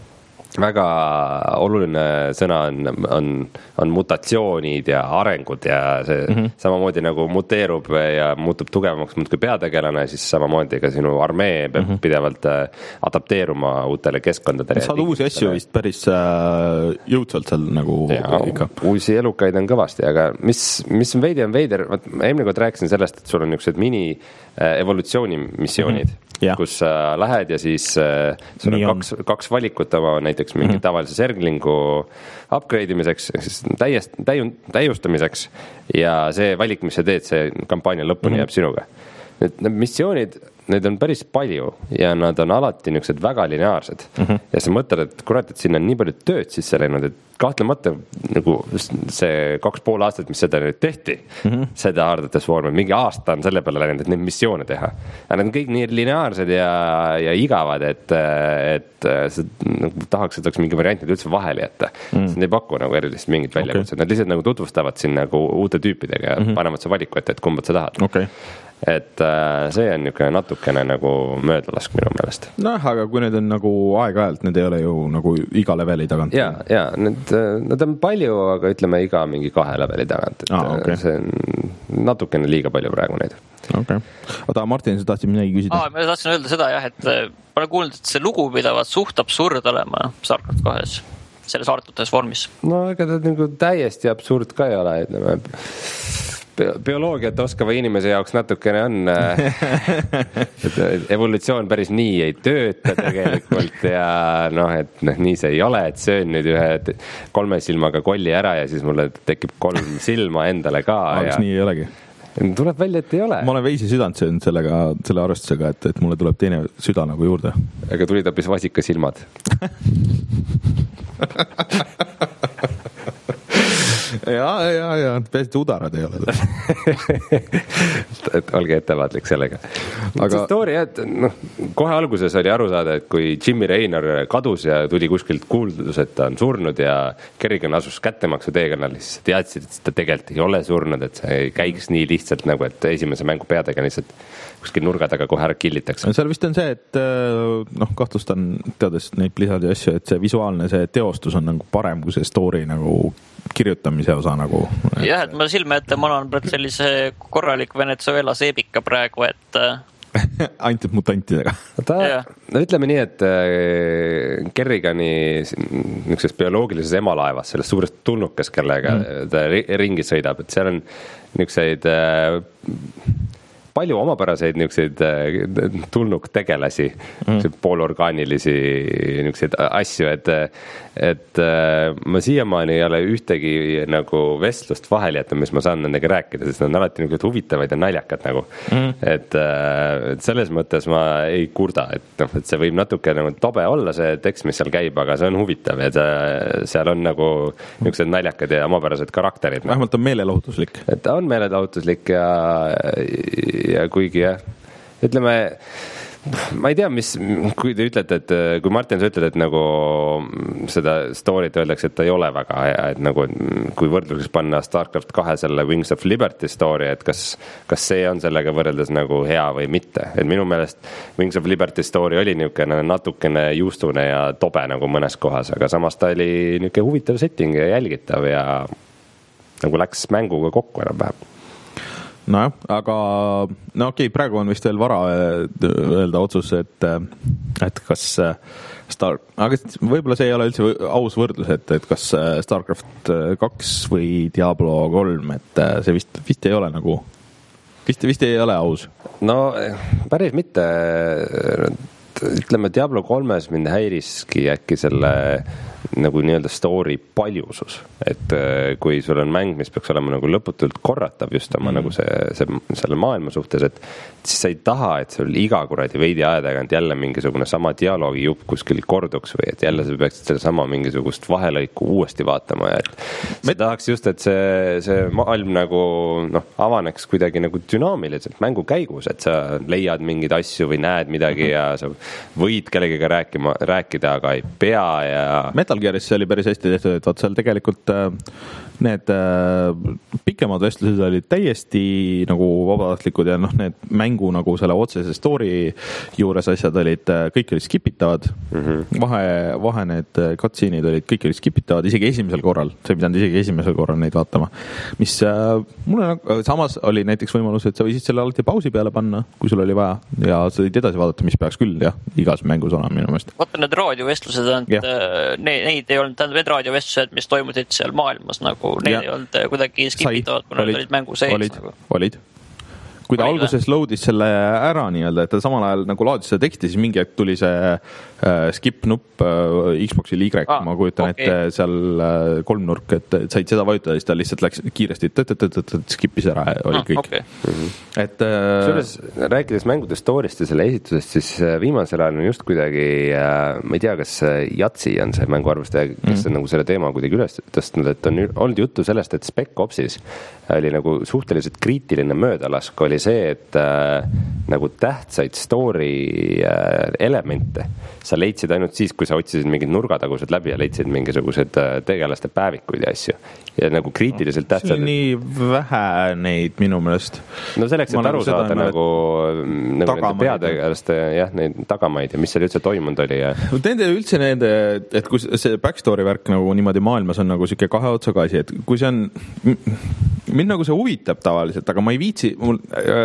väga oluline sõna on, on, on mutatsioonid ja arengud ja see mm-hmm. samamoodi nagu muteerub ja muutub tugevamaks muudki peategelane, siis samamoodi ka sinu armee peab mm-hmm. pidevalt adapteeruma uutele keskkondadele. Saad uusi asju vist päris äh, jõudsalt seal nagu ja, ikka. Uusi elukaid on kõvasti, aga mis, mis on veidi on veider, ma eelmine kord rääkisin sellest, et sul on niisugused mini evolutsiooni missioonid, mm-hmm. yeah. kus äh, lähed ja siis äh, sul on kaks, kaks valikut oma näiteks mingi mm-hmm. tavalise serglingu upgrade imiseks, siis täiest, täiun, täiustamiseks ja see valik, mis sa teed, see kampaania lõpuni mm-hmm. jääb sinuga. Need, need missioonid, need on päris palju ja nad on alati niisugused väga lineaarsed mm-hmm. ja sa mõtled, et kurat, et siin on nii palju tööd sisse läinud, et kahtlemata nagu see kaks pool aastat, mis seda nüüd tehti, mm-hmm. seda Hardates vormi, mingi aasta on selle peale läinud, et neid missioone teha. Ja need on kõik nii lineaarsed ja, ja igavad, et, et sa nagu, tahaks, et oleks mingi variant nüüd üldse vahele jätta. Mm-hmm. Need ei paku nagu erilist mingit okay. väljakutsed. Nad lihtsalt nagu tutvustavad siin nagu uute tüüpidega ja mm-hmm. panevad see valiku ette, et kumbad sa tahad. Okay. Et see on niisugune natukene nagu möödalask minu meelest. Noh, aga kui need on nagu aeg-ajalt, need ei ole ju nagu iga leveli tagant. Ja, ja need, need on palju, aga ütleme iga mingi kahe leveli tagant. Et ah, okay. See on natukene liiga palju praegu neid. Okay. Oota, Martin, sa tahtsid midagi küsida? Aa, ma tahtsin öelda seda jah, et ma olen kuulnud, et see lugupidavat suht absurd olema StarCraft kahes selles artutes vormis. No ega ta nagu täiesti absurd ka ei ole, ütleme. Bioloogiat oskava inimese jaoks natukene on et evolutsioon päris nii ei tööta tegelikult ja noh, et noh, nii see ei ole, et söön nüüd ühe kolme silmaga kolli ära ja siis mulle tekib kolm silma endale ka. Aga ja... nii ei olegi? Tuleb välja, et ei ole. Ma olen veisi südant söönud sellega, selle arvestusega, et, et mulle tuleb teine süda nagu juurde. Aga tulid hoopis vasika silmad. ja, ja, ja, peast udarad ei ole. et olge ettevaatlik sellega. Aga story, et noh, kohe alguses oli aru saada, et kui Jimmy Raynor kadus ja tuli kuskilt kuuldus, et ta on surnud ja Kerrigan asus kättemaksu teekonnal, siis teadsid, et ta tegelikult ei ole surnud, et see ei käiks nii lihtsalt nagu, et esimese mängu peadega lihtsalt kuskil nurga taga kohe ära killitakse. Seal vist on see, et noh, kahtlustan teades neid Blizzardi asju, et see visuaalne, see teostus on nagu parem kui see story nagu kirjutamise osa nagu. Jah, et ma silme ette manan praegu sellise korralik Venezuela seebika praegu, et ainult mutantidega. Ta, no ütleme nii, et Kerrigani niisuguses bioloogilises emalaevas, selles suurest tulnukas, kellega mm. ta ringi sõidab, et seal on niisuguseid palju omapäraseid niisuguseid tulnuk tegelasi, mm. poolorgaanilisi niisuguseid asju, et, et ma siiamaani ei ole ühtegi nagu vestlust vahel jätta, mis ma saan nendega rääkida, sest nad on alati niisugused huvitavad ja naljakad nagu. Mm. Et, et selles mõttes ma ei kurda, et, no, et see võib natuke nagu tobe olla see tekst, mis seal käib, aga see on huvitav ja see, seal on nagu niisugused naljakad ja omapärased karakterid. Vähemalt on meelelahutuslik. Et ta on meelelahutuslik ja ja kuigi jah, ütleme, ma ei tea, mis, kui te ütlete, et kui Martin, sa ütled, et nagu seda story't öeldakse, et ta ei ole väga hea, et nagu kui võrdluseks panna StarCraft kahe selle Wings of Liberty story, et kas, kas see on sellega võrreldes nagu hea või mitte. Et minu meelest Wings of Liberty story oli niisugune natukene juustune ja tobe nagu mõnes kohas, aga samas ta oli niisugune huvitav setting ja jälgitav ja nagu läks mänguga kokku enam-vähem. Nojah, aga no okei, praegu on vist veel vara öelda otsus, et, et kas Star, aga võib-olla see ei ole üldse aus võrdlus, et, et kas StarCraft kaks või Diablo kolm, et see vist, vist ei ole nagu, vist, vist ei ole aus. No päris mitte, ütleme Diablo kolmes mind häiriski äkki selle nagu nii-öelda story paljusus, et kui sul on mäng, mis peaks olema nagu lõputult korratav just oma mm. nagu see, see, selle maailma suhtes, et siis sa ei taha, et sul iga kuradi veidi aja tagant jälle mingisugune sama dialoogi jupp kuskil korduks või et jälle sa peaksid selle sama mingisugust vahelõiku uuesti vaatama ja et sa Me... tahaks just, et see, see maailm nagu noh, avaneks kuidagi nagu dünaamiliselt mängu käigus, et sa leiad mingeid asju või näed midagi mm-hmm. ja sa võid kellegiga rääkima, rääkida, aga ei pea ja Metal Gearis see oli päris hästi tehtud, et vaat seal tegelikult need pikemad vestlused olid täiesti nagu vabatahtlikud ja noh, need mängu nagu selle otsese story juures asjad olid, kõik olid skipitavad mm-hmm. vahe, vahe need cutscene'id olid, kõik olid skipitavad isegi esimesel korral, sa ei pidanud isegi esimesel korral neid vaatama, mis mulle nagu, samas oli näiteks võimalus, et sa võisid selle alati pausi peale panna, kui sul oli vaja ja sa võid edasi vaadata, mis peaks küll jah, igas mängus olema minu meelest. Vaata need raadiovestlused on, ne, neid ei olnud, tähendab need raadiovestlused, mis toimusid seal maailmas nagu need ja. Ei olnud kuidagi skipitavad, kui nad olid mängu sees. Olid, nagu. olid. Kui ta alguses loadis selle ära nii-öelda, et ta samal ajal nagu laadis seda teksti, siis mingi hetk tuli see äh, skip-nupp äh, Xboxil Y, ah, ma kujutan okay. ette seal äh, kolmnurk, et, et said seda vajutada, siis ta lihtsalt läks kiiresti, skipis ära ja oli ah, kõik. Okay. Mm-hmm. Et, äh, Sures, rääkides mängude story'st ja selle esitusest, siis viimasel ajal on just kuidagi, äh, ma ei tea, kas Jatsi on see mänguarvustaja, kes mm-hmm. on nagu selle teema kuidagi üles tõstnud, et on olnud juttu sellest, et Spec Opsis oli nagu suhteliselt kriitiline möödalask, oli see, et äh, nagu tähtsaid story äh, elemente sa leidsid ainult siis, kui sa otsisid mingid nurgatagused läbi ja leidsid mingisugused äh, tegelaste päevikuid ja asju. Ja nagu kriitiliselt tähtsad. See on nii vähe neid minu meelest. No selleks, et aru saada nagu, nagu nende peategelaste jah, neid tagamaid ja mis seal üldse toimunud oli. Ja... Nende üldse nende, et kui see backstory värk nagu niimoodi maailmas on nagu siuke kahe otsaga asi, et kui see on mind nagu see huvitab tavaliselt, aga ma ei viitsi, mul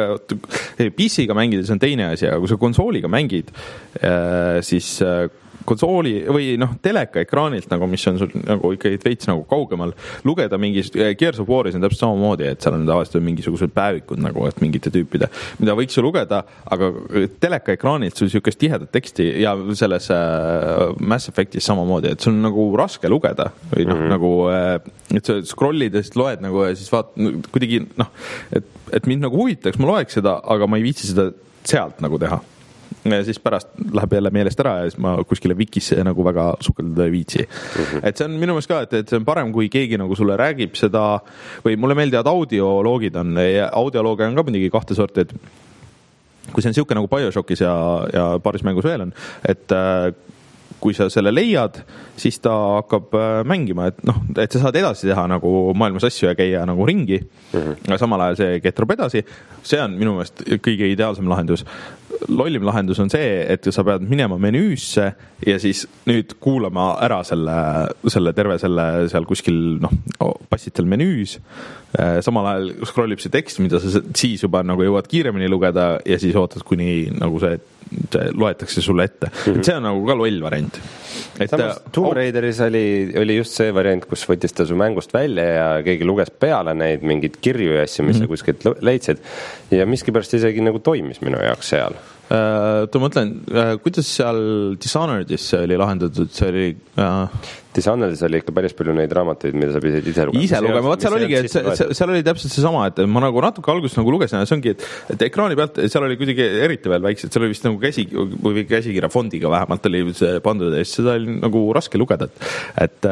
äh, P C-ga mängides on teine asi, aga kui sa konsooliga mängid, äh, siis äh, konsooli või noh, teleka ekraanilt nagu, mis on sul nagu ikkagi veits nagu kaugemal, lugeda mingi Gears of Waris on täpselt samamoodi, et seal on tavaliselt mingisugused päevikud nagu, et mingite tüüpide, mida võiks ju lugeda, aga teleka ekraanilt sul siukest tihedat teksti ja selles äh, Mass Effectis samamoodi, et sul on nagu raske lugeda või noh, mm-hmm. nagu äh, et sa scrollid ja siis loed nagu ja siis vaat kuidagi noh, et, et mind nagu huvitaks, ma loeks seda, aga ma ei viitsi seda sealt nagu teha. Ja siis pärast läheb jälle meelest ära ja siis ma kuskile Wikisse nagu väga sukeldada ei viitsi. Mm-hmm. Et see on minu meelest ka, et, et see on parem, kui keegi nagu sulle räägib seda või mulle meeldivad audioloogid on ja audioloogia on ka muidugi kahte sorti, et kui see on siuke nagu BioShockis ja, ja paaris mängus veel on, et äh, kui sa selle leiad, siis ta hakkab mängima, et noh, et sa saad edasi teha nagu maailmas asju ja käia nagu ringi. Mm-hmm. Samal ajal see ketrub edasi. See on minu meelest kõige ideaalsem lahendus. Lollim lahendus on see, et sa pead minema menüüsse ja siis nüüd kuulama ära selle, selle terve selle seal kuskil noh, passid seal menüüs. Samal ajal scrollib see tekst, mida sa siis juba nagu jõuad kiiremini lugeda ja siis ootad, kuni nagu see, see loetakse sulle ette. Mm-hmm. See on nagu ka loll variant. Et, samas Tomb Raideris oli, oli just see variant, kus võttis ta su mängust välja ja keegi luges peale neid mingid kirju ja asju, mis mm-hmm. sa kuskilt leidsid ja miskipärast isegi nagu toimis minu jaoks seal. Uh, ma mõtlen, uh, kuidas seal Dishonoredis oli lahendatud, see oli uh... Dishonoredis oli ikka päris palju neid raamatuid, mida sa pidid ise lugema. Ise lugema, vaat seal oligi, et see, seal oli täpselt see sama, et ma nagu natuke alguses nagu lugesin ja see ongi, et, et ekraani pealt seal oli kuidagi eriti veel väiksed, seal oli vist nagu käsi, või käsikirja fondiga vähemalt oli see pandud ja seda oli nagu raske lugeda, et, et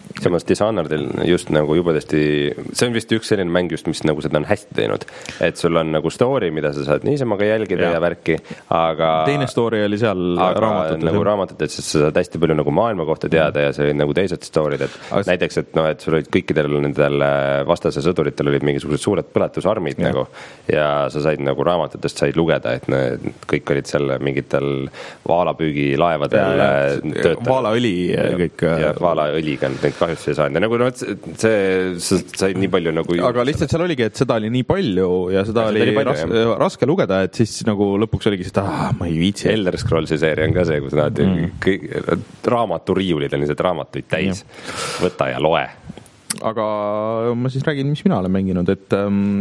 samas Dishonoredil just nagu juba tõesti, see on vist üks selline mäng just, mis nagu seda on hästi teinud, et sul on nagu story, mida sa saad niisama ka jälgida ja, ja värki, aga teine story oli seal raamatutes. Nagu raamatutes, sest sa saad hästi palju nagu maailma kohta teada ja see oli nagu teised story'd, et aga näiteks, et noh, et sul olid kõikidel nendel vastase sõduritel olid mingisugused suured põletusarmid ja. nagu ja sa said nagu raamatutest said lugeda, et need kõik olid seal mingitel vaalapüügilaevadel töötanud. Vaalaõli kõik. Ja vaalaõliga neid kahjuks ei saanud ja nagu no, see, sa said nii palju nagu aga lihtsalt seal oligi, et seda oli nii palju ja seda ja oli, oli palju, ras, raske lugeda, et siis nagu lõpuks oligi seda, ah, ma ei viitsi. Elder Scrollsi seeria on ka see, kus nad mm. kõik, raamaturiiulid on lihtsalt raamatuid täis. Ja. Võta ja loe. Aga ma siis räägin, mis mina olen mänginud, et ähm,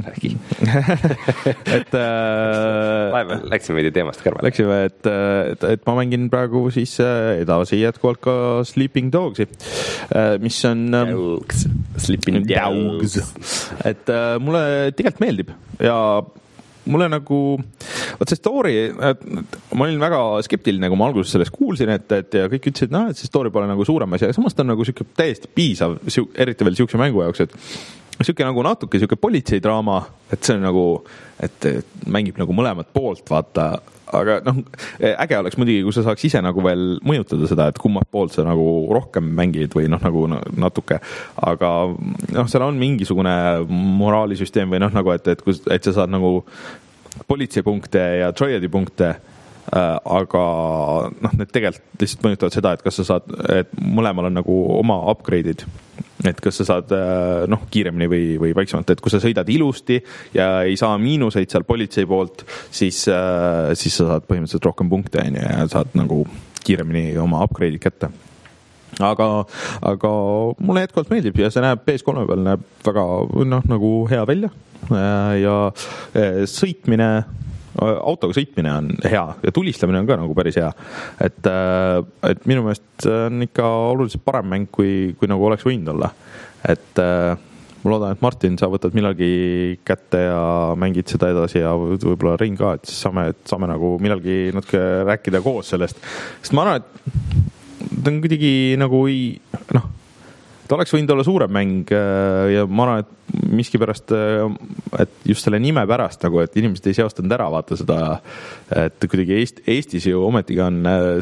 et äh, vahepeal läksime veidi teemast kõrvale. Läksime, et, et, et ma mängin praegu siis edasi jätkuvalt ka Sleeping Dogsi, mis on Dogs. Sleeping Dogs. Et äh, mulle tegelikult meeldib ja mulle nagu, võt see story, ma olin väga skeptiline, kui ma alguses sellest kuulsin, et, et ja kõik ütlesid, no, et see story pole nagu suurem asja, ja samas ta on nagu siuke täiesti piisav, eriti veel siukse mängu jaoks, et siuke nagu natuke siuke politseidraama, et see on nagu, et, et mängib nagu mõlemat poolt, vaata, aga noh, äge oleks muidugi, kui sa saaks ise nagu veel mõjutada seda, et kummat poolt sa nagu rohkem mängid või noh, nagu natuke, aga noh, seal on mingisugune moraalisüsteem või noh, nagu et, et, et sa saad nagu politseipunkte ja triadi punkte, aga noh, need tegelikult lihtsalt mõjutavad seda, et kas sa saad, et mõlemal on nagu oma upgrade'id, et kas sa saad noh, kiiremini või, või vaiksemalt, et kui sa sõidad ilusti ja ei saa miinuseid seal politsei poolt, siis, siis sa saad põhimõtteliselt rohkem punkte ja saad nagu kiiremini oma upgrade'id kätte. Aga, aga mulle jätkuvalt meeldib ja see näeb P S kolme peal näeb väga noh, nagu hea välja ja sõitmine autoga sõitmine on hea ja tulistamine on ka nagu päris hea, et, et minu meelest on ikka oluliselt parem mäng, kui, kui nagu oleks võinud olla, et ma loodan, et Martin, sa võtad millalgi kätte ja mängid seda edasi ja võib-olla Rein ka, et siis saame, et saame nagu millalgi natuke rääkida koos sellest, sest ma arvan, et ta on kuidagi nagu ei, noh, ta oleks võinud olla suurem mäng ja ma arvan, et miski pärast, et just selle nime pärast nagu, et inimesed ei seostanud ära vaata seda, et kuidagi Eest, Eestis ju ometigi on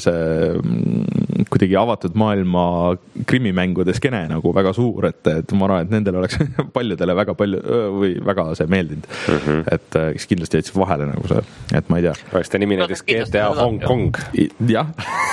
see kuidagi avatud maailma krimimängude skene nagu väga suur, et, et ma arvan, et nendel oleks paljudele väga palju või väga see meeldinud, mm -hmm. et kes kindlasti jätsid vahele nagu see, et ma ei tea. Oleks ta nimi näiteks G T A Hong Kong. Jah.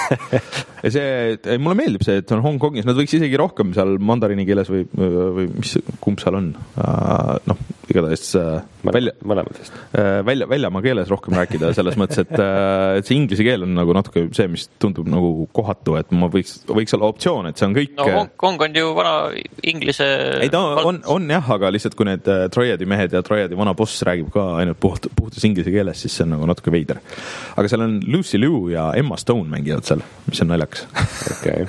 Ja see, mulle meeldib see, et on Hong Kongis, nad võiks isegi rohkem seal mandariini keeles või, või mis, kumb seal on. Uh, noh, igatahes uh, välja, uh, välja, väljamaa keeles rohkem rääkida selles mõttes, et, uh, et see inglise keel on nagu natuke see, mis tundub nagu kohatu, et ma võiks, võiks olla optsioon, et see on kõik. No Hong Kong on ju vana inglise. Ei, ta on, on jah, aga lihtsalt kui need uh, Troiadi mehed ja Troiadi vana boss räägib ka ainult puht, puhtus inglise keeles, siis see on nagu natuke veider. Aga seal on Lucy Liu ja Emma Stone mängivad seal, mis on naljaks. Okay.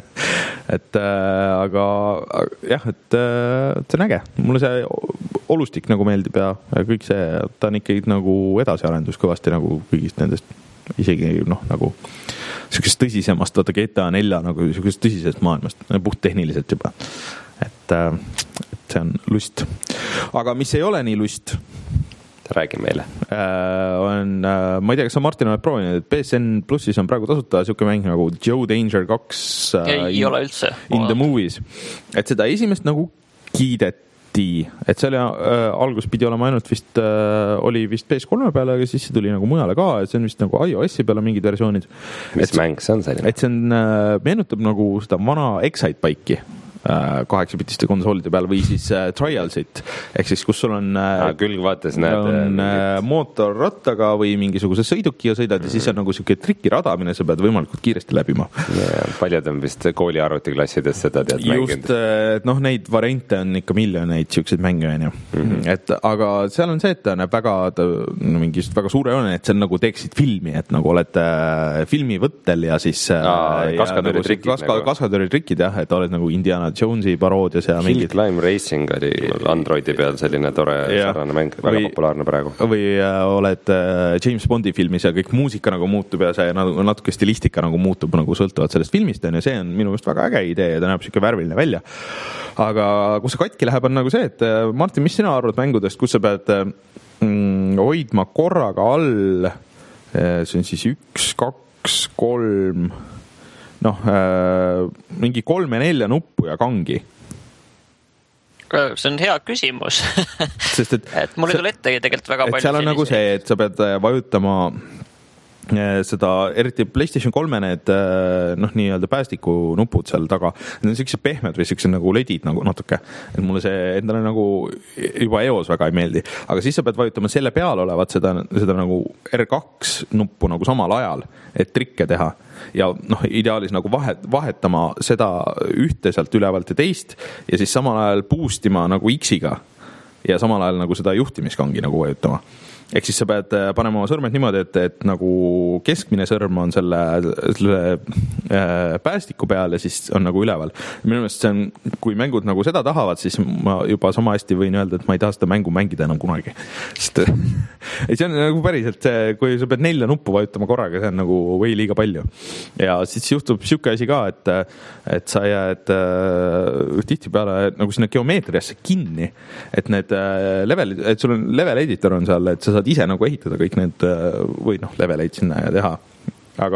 et äh, aga jah, et äh, see on äge, mulle see olustik nagu meeldib ja, ja kõik see, ta on ikkagi nagu edasiarendus kõvasti nagu kõigist nendest, isegi noh, nagu sellisest tõsisemast, vaata G T A nelja nagu sellisest tõsisest maailmast, puht tehniliselt juba, et, äh, et see on lust, aga mis ei ole nii lust, räägi meile. Äh, on, äh, ma ei tea, kas sa Martin oled proovinud, et P S N Plussis on praegu tasuta siuke mäng nagu Joe Danger kaks äh, ei in, ole üldse. In the Movies. Et seda esimest nagu kiideti, et selle äh, algus pidi olema ainult vist, äh, oli vist P S kolme peale, aga siis see tuli nagu mujale ka, et see on vist nagu iOS-i peale mingid versioonid. Mis et, mäng see on selline? Et see on, äh, meenutab nagu seda vana Excite-Bike'i kaheksapitiste konsoolide peal või siis äh, Trialsit, ehk siis kus sul on äh, ah, külg vaates näed on äh, mootorrattaga või mingisuguse sõidukiga sõidad ja siis on nagu siuke trikirada, mille sa pead võimalikult kiiresti läbima. Ja, paljud on vist kooli arvutiklassides seda tead mänginud. Just, et noh, neid variante on ikka miljoneid siukseid mänge on ju. Mm-hmm. Et aga seal on see, et ta näeb väga ta, no, mingist väga suure joone, et see on nagu teeksid filmi, et nagu oled äh, filmi võttel ja siis ah, kaskadööri trikid, kaska, nagu. kaskadööri trikid jah, et oled nagu Indiana Jonesi paroodias ja Hill Climb Racing oli Androidi peal selline tore ja. sarnane mäng, väga või, populaarne praegu. Või äh, oled äh, James Bondi filmis ja kõik muusika nagu muutub ja see natuke stilistika nagu muutub nagu sõltuvalt sellest filmist ja see on minu meelest väga äge idee ja ta näeb siuke värviline välja. Aga kus see katki läheb, on nagu see, et Martin, mis sina arvad mängudest, kus sa pead mm, hoidma korraga all, see on siis üks, kaks, kolm noh, äh, mingi kolme, nelja nuppu ja kangi. See on hea küsimus. Sest et, et mul ei tule ette tegelikult väga palju. Seal on nagu see, et sa pead vajutama seda, eriti PlayStation kolme need noh, nii-öelda päästiku nupud seal taga, need on sellised pehmed või sellised nagu ledid nagu natuke, et mulle see endale nagu juba eos väga ei meeldi, aga siis sa pead vajutama selle peal olevat seda, seda nagu R kaks nuppu nagu samal ajal, et trikke teha ja noh, ideaalis nagu vahet, vahetama seda ühte sealt ülevalt ja teist ja siis samal ajal boostima nagu X-iga ja samal ajal nagu seda juhtimiskangi nagu vajutama. Ehk siis sa pead panema oma sõrmed niimoodi, et, et nagu keskmine sõrm on selle, selle äh, päästiku peal ja siis on nagu üleval. Minu meelest see on, kui mängud nagu seda tahavad, siis ma juba sama hästi võin öelda, et ma ei taha seda mängu mängida enam kunagi. Sest ei, see on nagu päriselt see, kui sa pead nelja nuppu vajutama korraga, see on nagu või liiga palju. Ja siis juhtub siuke asi ka, et, et sa jääd äh, tihti peale nagu sinna geomeetriasse kinni, et need äh, level, et sul on level editor on seal, et sa saad ise nagu ehitada kõik need või noh, leveleid sinna ja teha. Aga,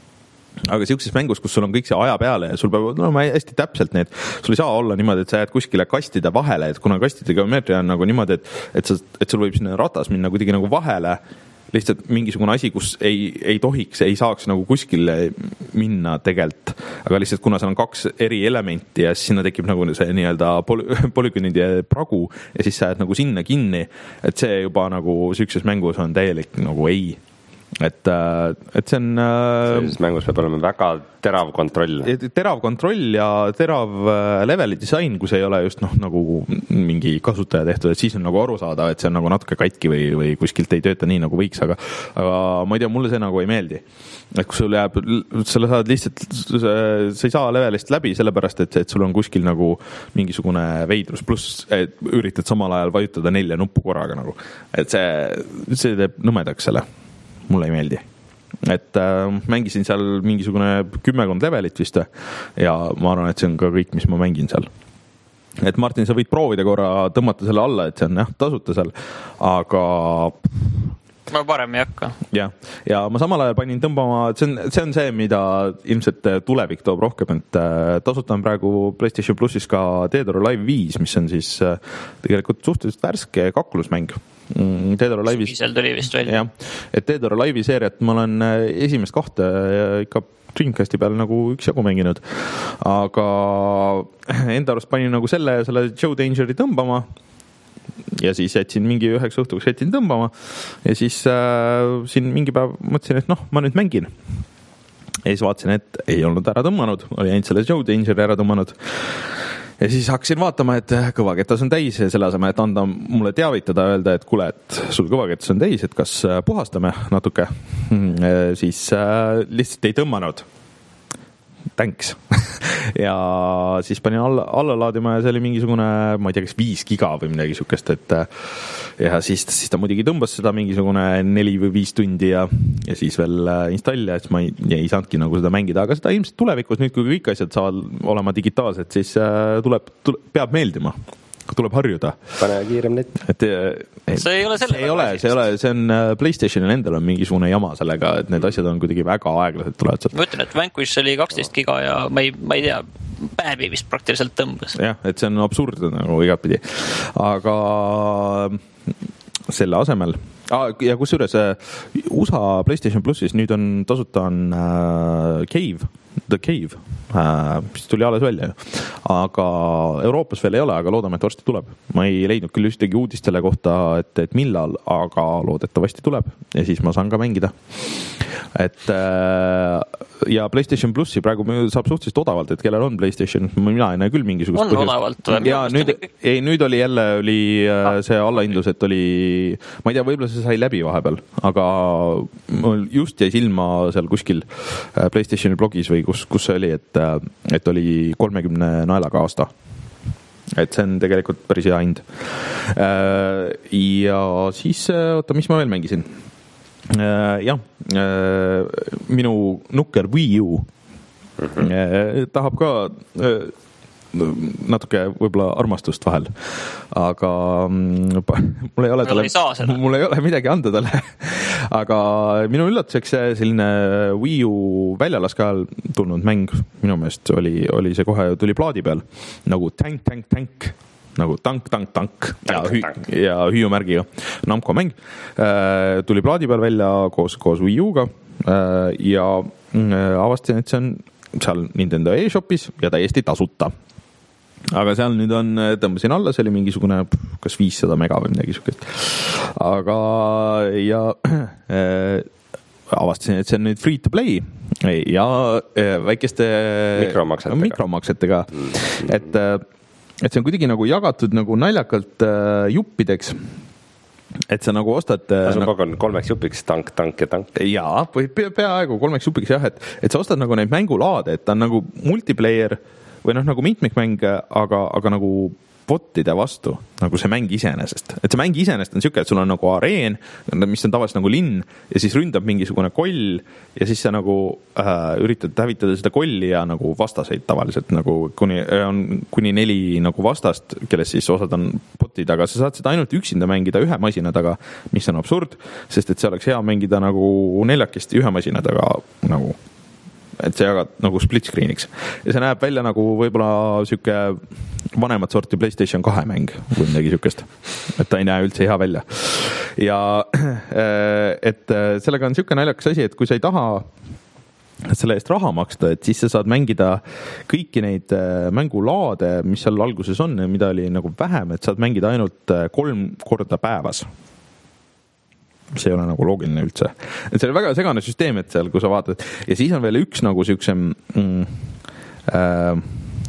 aga siukses mängus, kus sul on kõik see aja peale ja sul peab olema no, hästi täpselt need, sul ei saa olla niimoodi, et sa jääd kuskile kastide vahele, et kuna kastide geomeetria on nagu niimoodi, et, et, sa, et sul võib sinna ratas minna kuidagi nagu vahele, lihtsalt mingisugune asi, kus ei, ei tohiks, ei saaks nagu kuskile minna tegelt, aga lihtsalt kuna seal on kaks eri elementi ja sinna tekib nagu see nii-öelda poly- polügoonide pragu ja siis sa jääd nagu sinna kinni, et see juba nagu siukses mängus on täielik nagu ei. Et, et see on sellises mängus peab olema väga terav kontroll. Terav kontroll ja terav leveli disain, kus ei ole just noh, nagu mingi kasutaja tehtud, et siis on nagu aru saada, et see on nagu natuke katki või, või kuskilt ei tööta nii nagu võiks, aga, aga ma ei tea, mulle see nagu ei meeldi. Et kui sul jääb, selle saad lihtsalt, sa ei saa levelist läbi sellepärast, et, et sul on kuskil nagu mingisugune veidrus, pluss et üritad samal ajal vajutada nelja nuppu korraga nagu. Et see, see teeb nõmedaks selle. Mulle ei meeldi. Et äh, mängisin seal mingisugune kümmekond levelit vist ja ma arvan, et see on ka kõik, mis ma mängin seal. Et Martin, sa võid proovida korra tõmmata selle alla, et see on jah, tasuta seal, aga ma parem ei hakka. Ja, ja ma samal ajal panin tõmbama, see on, see on see, mida ilmselt tulevik toob rohkem, et tasuta on praegu PlayStation Plussis ka Dead or Alive viis, mis on siis tegelikult suhteliselt värske kaklusmäng. Dead or Alive'is Sügisel tuli vist välja. Ja, et Dead or Alive'i seeriat ma olen esimest kohta ikka Dreamcasti peal nagu üks jagu mänginud, aga enda arust panin nagu selle, selle Joe Dangeri tõmbama ja siis jätsin mingi üheks õhtuks jätsin tõmbama ja siis äh, siin mingi päev mõtlesin, et noh, ma nüüd mängin. Ja siis vaatasin, et ei olnud ära tõmmanud, oli ainult selle Joe Dangeri ära tõmmanud. Ja siis hakkasin vaatama, et kõvaketas on täis ja selle asema, et anda mulle teavitada, öelda, et kuule, et sul kõvaketas on täis, et kas puhastame natuke. Siis äh, lihtsalt ei tõmmanud. Thanks. Ja siis panin alla, alla laadima ja see oli mingisugune, ma ei tea, kas viis giga või midagi sukest, et ja siis, siis ta muidugi tõmbas seda mingisugune neli või viis tundi ja, ja siis veel installi, et ma ei, ei saanudki nagu seda mängida, aga seda ilmselt tulevikus nüüd, kui kõik asjad saavad olema digitaalsed, siis tuleb, tuleb, peab meeldima. Tuleb harjuda. Pane kiirem net. Et, et, see ei ole selle see ei ole, see ei ole, see on PlayStationil endal on mingisugune jama sellega, et need asjad on kuidagi väga aeglaselt tulevad sealt. Ma ütlen, et Vanquish oli kaksteist giga ja ma ei, ma ei tea, päevi vist praktiliselt tõmbas. Jah, et see on absurd nagu igatpidi. Aga selle asemel ja kus üles U S A PlayStation Plussis nüüd on tasuta on uh, Cave, The Cave, uh, mis tuli alles välja. Aga Euroopas veel ei ole, aga loodame, et varsti tuleb. Ma ei leidnud küll ühtegi uudist selle kohta, et, et millal, aga loodetavasti tuleb ja siis ma saan ka mängida. Et uh, ja PlayStation Plussi praegu saab suhteliselt odavalt, et kellel on PlayStation, mina ei näe küll mingisugust on põhjust. Odavalt või? Ja nüüd, ei, nüüd oli jälle oli uh, see allahindlus, et oli, ma ei tea, võib-olla see sai läbi vahepeal, aga mul just jäi silma seal kuskil PlayStationi blogis või kus kus, kus see oli, et, et oli kolmekümne naelaga aasta. Et see on tegelikult päris hea hind. Ja siis, oota, mis ma veel mängisin? Jah, minu nukker Wii U mm-hmm. tahab ka natuke võib-olla armastust vahel, aga mul ei ole talle, mul ei ole midagi anda talle. Aga minu üllatuseks selline Wii U väljalaske ajal tulnud mäng minu meelest oli, oli see kohe, tuli plaadi peal nagu tank, tank, tank nagu tank, tank, tank ja, hü- ja hüüumärgiga Namco mäng tuli plaadi peal välja koos, koos Wii U-ga ja avastasin, et see on seal Nintendo eShopis ja täiesti tasuta. Aga seal nüüd on, tõmbasin alla, see oli mingisugune kas viissada mega või midagi sukest. Aga ja äh, avastasin, et see on nüüd free to play ja äh, väikeste mikromaksetega, mikromaksetega. Mm-hmm. Et, et see on kuidagi nagu jagatud nagu naljakalt äh, juppideks. Et sa nagu ostad... Sul kogu on kolmeks jupiks tank, tank ja tank. Jaa, peaaegu kolmeks jupiks jah, et, et sa ostad nagu neid mängulaade, et ta on nagu multiplayer või noh, nagu mitmikmäng, aga, aga nagu botide vastu, nagu see mäng iseenesest. Et see mäng iseenesest on siuke, et sul on nagu areen, mis on tavaliselt nagu linn ja siis ründab mingisugune koll ja siis sa nagu äh, üritad hävitada seda kolli ja nagu vastaseid tavaliselt nagu kuni, on kuni neli nagu vastast, kellest siis osad on botid, aga sa saad seda ainult üksinda mängida ühe masina taga, mis on absurd, sest et see oleks hea mängida nagu neljakesti ühe masina taga nagu et see jagad nagu split screen'iks. Ja see näeb välja nagu võib-olla siuke vanemat sorti PlayStation kahe mäng või midagi siukest. Et ta ei näe üldse hea välja. Ja et sellega on siuke naljakas asi, et kui sa ei taha selle eest raha maksta, et siis sa saad mängida kõiki neid mängulaade, mis seal alguses on ja mida oli nagu vähem, et saad mängida ainult kolm korda päevas. See ei ole nagu loogiline üldse. Et see on väga segane süsteem, et seal, kui sa vaatad. Ja siis on veel üks nagu siukse mm, äh,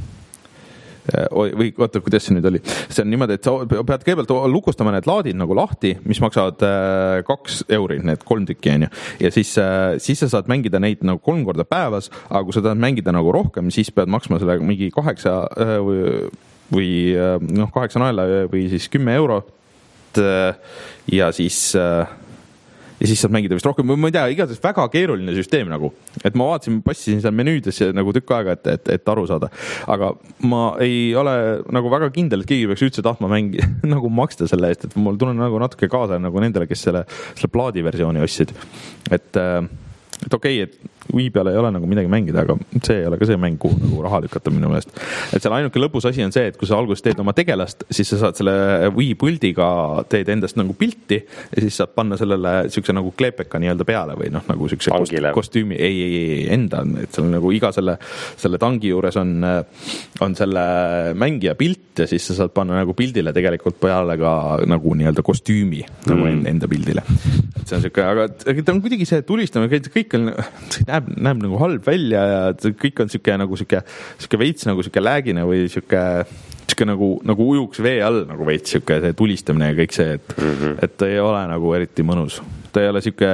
või oota, kuidas see nüüd oli? See on niimoodi, et sa pead kõigepealt lukustama need laadid nagu lahti, mis maksavad äh, kaks euri, need kolm tükki on ju. Ja siis, äh, siis sa saad mängida neid nagu kolm korda päevas, aga kui sa tahad mängida nagu rohkem, siis pead maksma selle mingi kaheksa äh, või, või äh, noh, kaheksa naela või siis kümme eurot äh, ja siis äh, ja siis saad mängida vist rohkem, ma ei tea, igatahes väga keeruline süsteem nagu, et ma vaatasin, passisin seal menüüdes nagu tükk aega, et, et, et aru saada, aga ma ei ole nagu väga kindel, et keegi peaks üldse tahtma mängi nagu maksta selle eest, et mul tunnen nagu natuke kaasa nagu nendele, kes selle, selle plaadi versiooni ostsid, et, et okei, et Wii peal ei ole nagu midagi mängida, aga see ei ole ka see mäng, kuhu nagu raha lükata minu meelest. Et seal ainuke lõpus asi on see, et kui sa alguses teed oma tegelast, siis sa saad selle Wii põldiga teed endast nagu pilti ja siis saad panna sellele siukse nagu kleepeka nii-öelda peale või noh, nagu siukse Tangile. Kostüümi, ei, ei, ei, enda, et seal nagu iga selle, selle tangi juures on, on selle mängija pilt ja siis sa saad panna nagu pildile tegelikult peale ka nagu nii-öelda kostüümi mm. nagu enda pildile. Et see on siuke, aga ta on kuidagi see tulistamine, kõik on, näeb, näeb nagu halb välja ja kõik on siuke nagu siuke, siuke veits nagu siuke läägine või siuke, siuke nagu, nagu ujuks vee all nagu veits siuke see tulistamine ja kõik see, et, mm-hmm. et ta ei ole nagu eriti mõnus. Ta ei ole siuke,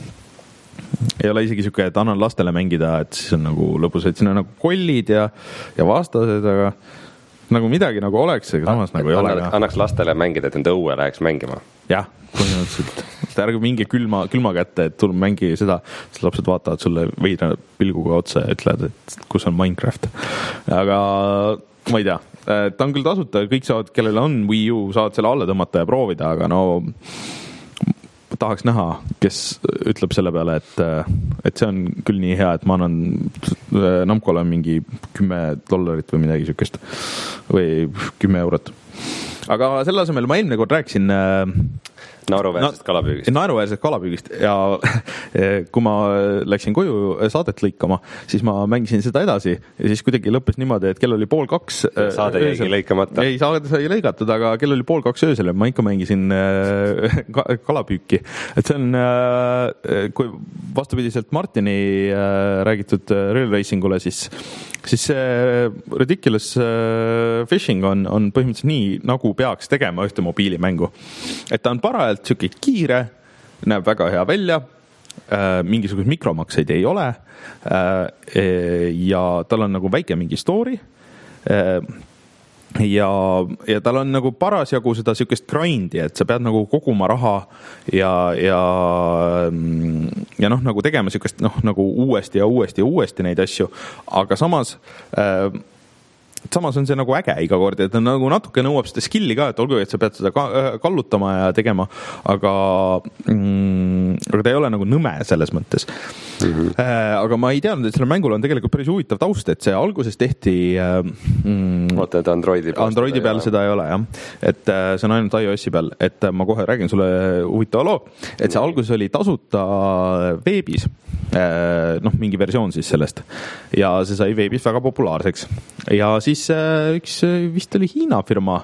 ei ole isegi siuke, et annan lastele mängida, et siis on nagu lõbus, et siin on nagu kollid ja, ja vastased, aga nagu midagi nagu oleks, aga samas nagu ei ole. Annaks lastele mängida, et enda õue läheks mängima. Jah, põhimõtteliselt. Ärge mingi külma, külma kätte, et sul mängi seda, siis lapsed vaatavad sulle veidra pilguga otsa ja ütlevad, et kus on Minecraft. Aga ma ei tea, ta on küll tasuta, kõik saavad, kellel on Wii U, saavad selle alla tõmmata ja proovida, aga no tahaks näha, kes ütleb selle peale, et, et see on küll nii hea, et ma annan Namcole mingi kümme dollarit või midagi sükest või kümme eurot. Aga selle asemel ma eelmine kord rääkisin naeruväärsest no, kalapüügist. Naeruväärsest kalapüügist ja kui ma läksin koju saadet lõikama, siis ma mängisin seda edasi ja siis kuidagi lõppes niimoodi, et kell oli pool kaks. Saade jäigi lõikamata. Ei, saade sai lõigatud, aga kell oli pool kaks öösel ja ma ikka mängisin kalapüüki. Et see on, kui vastupidiselt Martini räägitud Real Racingule, siis siis see Ridiculous Fishing on, on põhimõtteliselt nii, nagu peaks tegema ühte mobiilimängu. Et ta on parajalt siuke kiire, näeb väga hea välja mingisugust mikromakseid ei ole ja tal on nagu väike mingi story ja, ja tal on nagu parasjagu seda sükest grindi, et sa pead nagu koguma raha ja, ja, ja noh, nagu tegema sükest noh, nagu uuesti ja uuesti ja uuesti neid asju, aga samas äh, samas on see nagu äge iga kord, et nagu natuke nõuab seda skilli ka, et olgu, et sa pead seda kallutama ja tegema, aga, mm, aga ta ei ole nagu nõme selles mõttes. Mm-hmm. Äh, aga ma ei teadnud, et selle mängul on tegelikult päris huvitav taust, et see alguses tehti mm, Oota, et Androidi peal, Androidi peal seda ei ole, jah. Et see on ainult iOS-i peal, et ma kohe räägin sulle huvitava loo, et see alguses oli tasuta veebis, noh, mingi versioon siis sellest ja see sai veebis väga populaarseks ja siis üks vist oli Hiina firma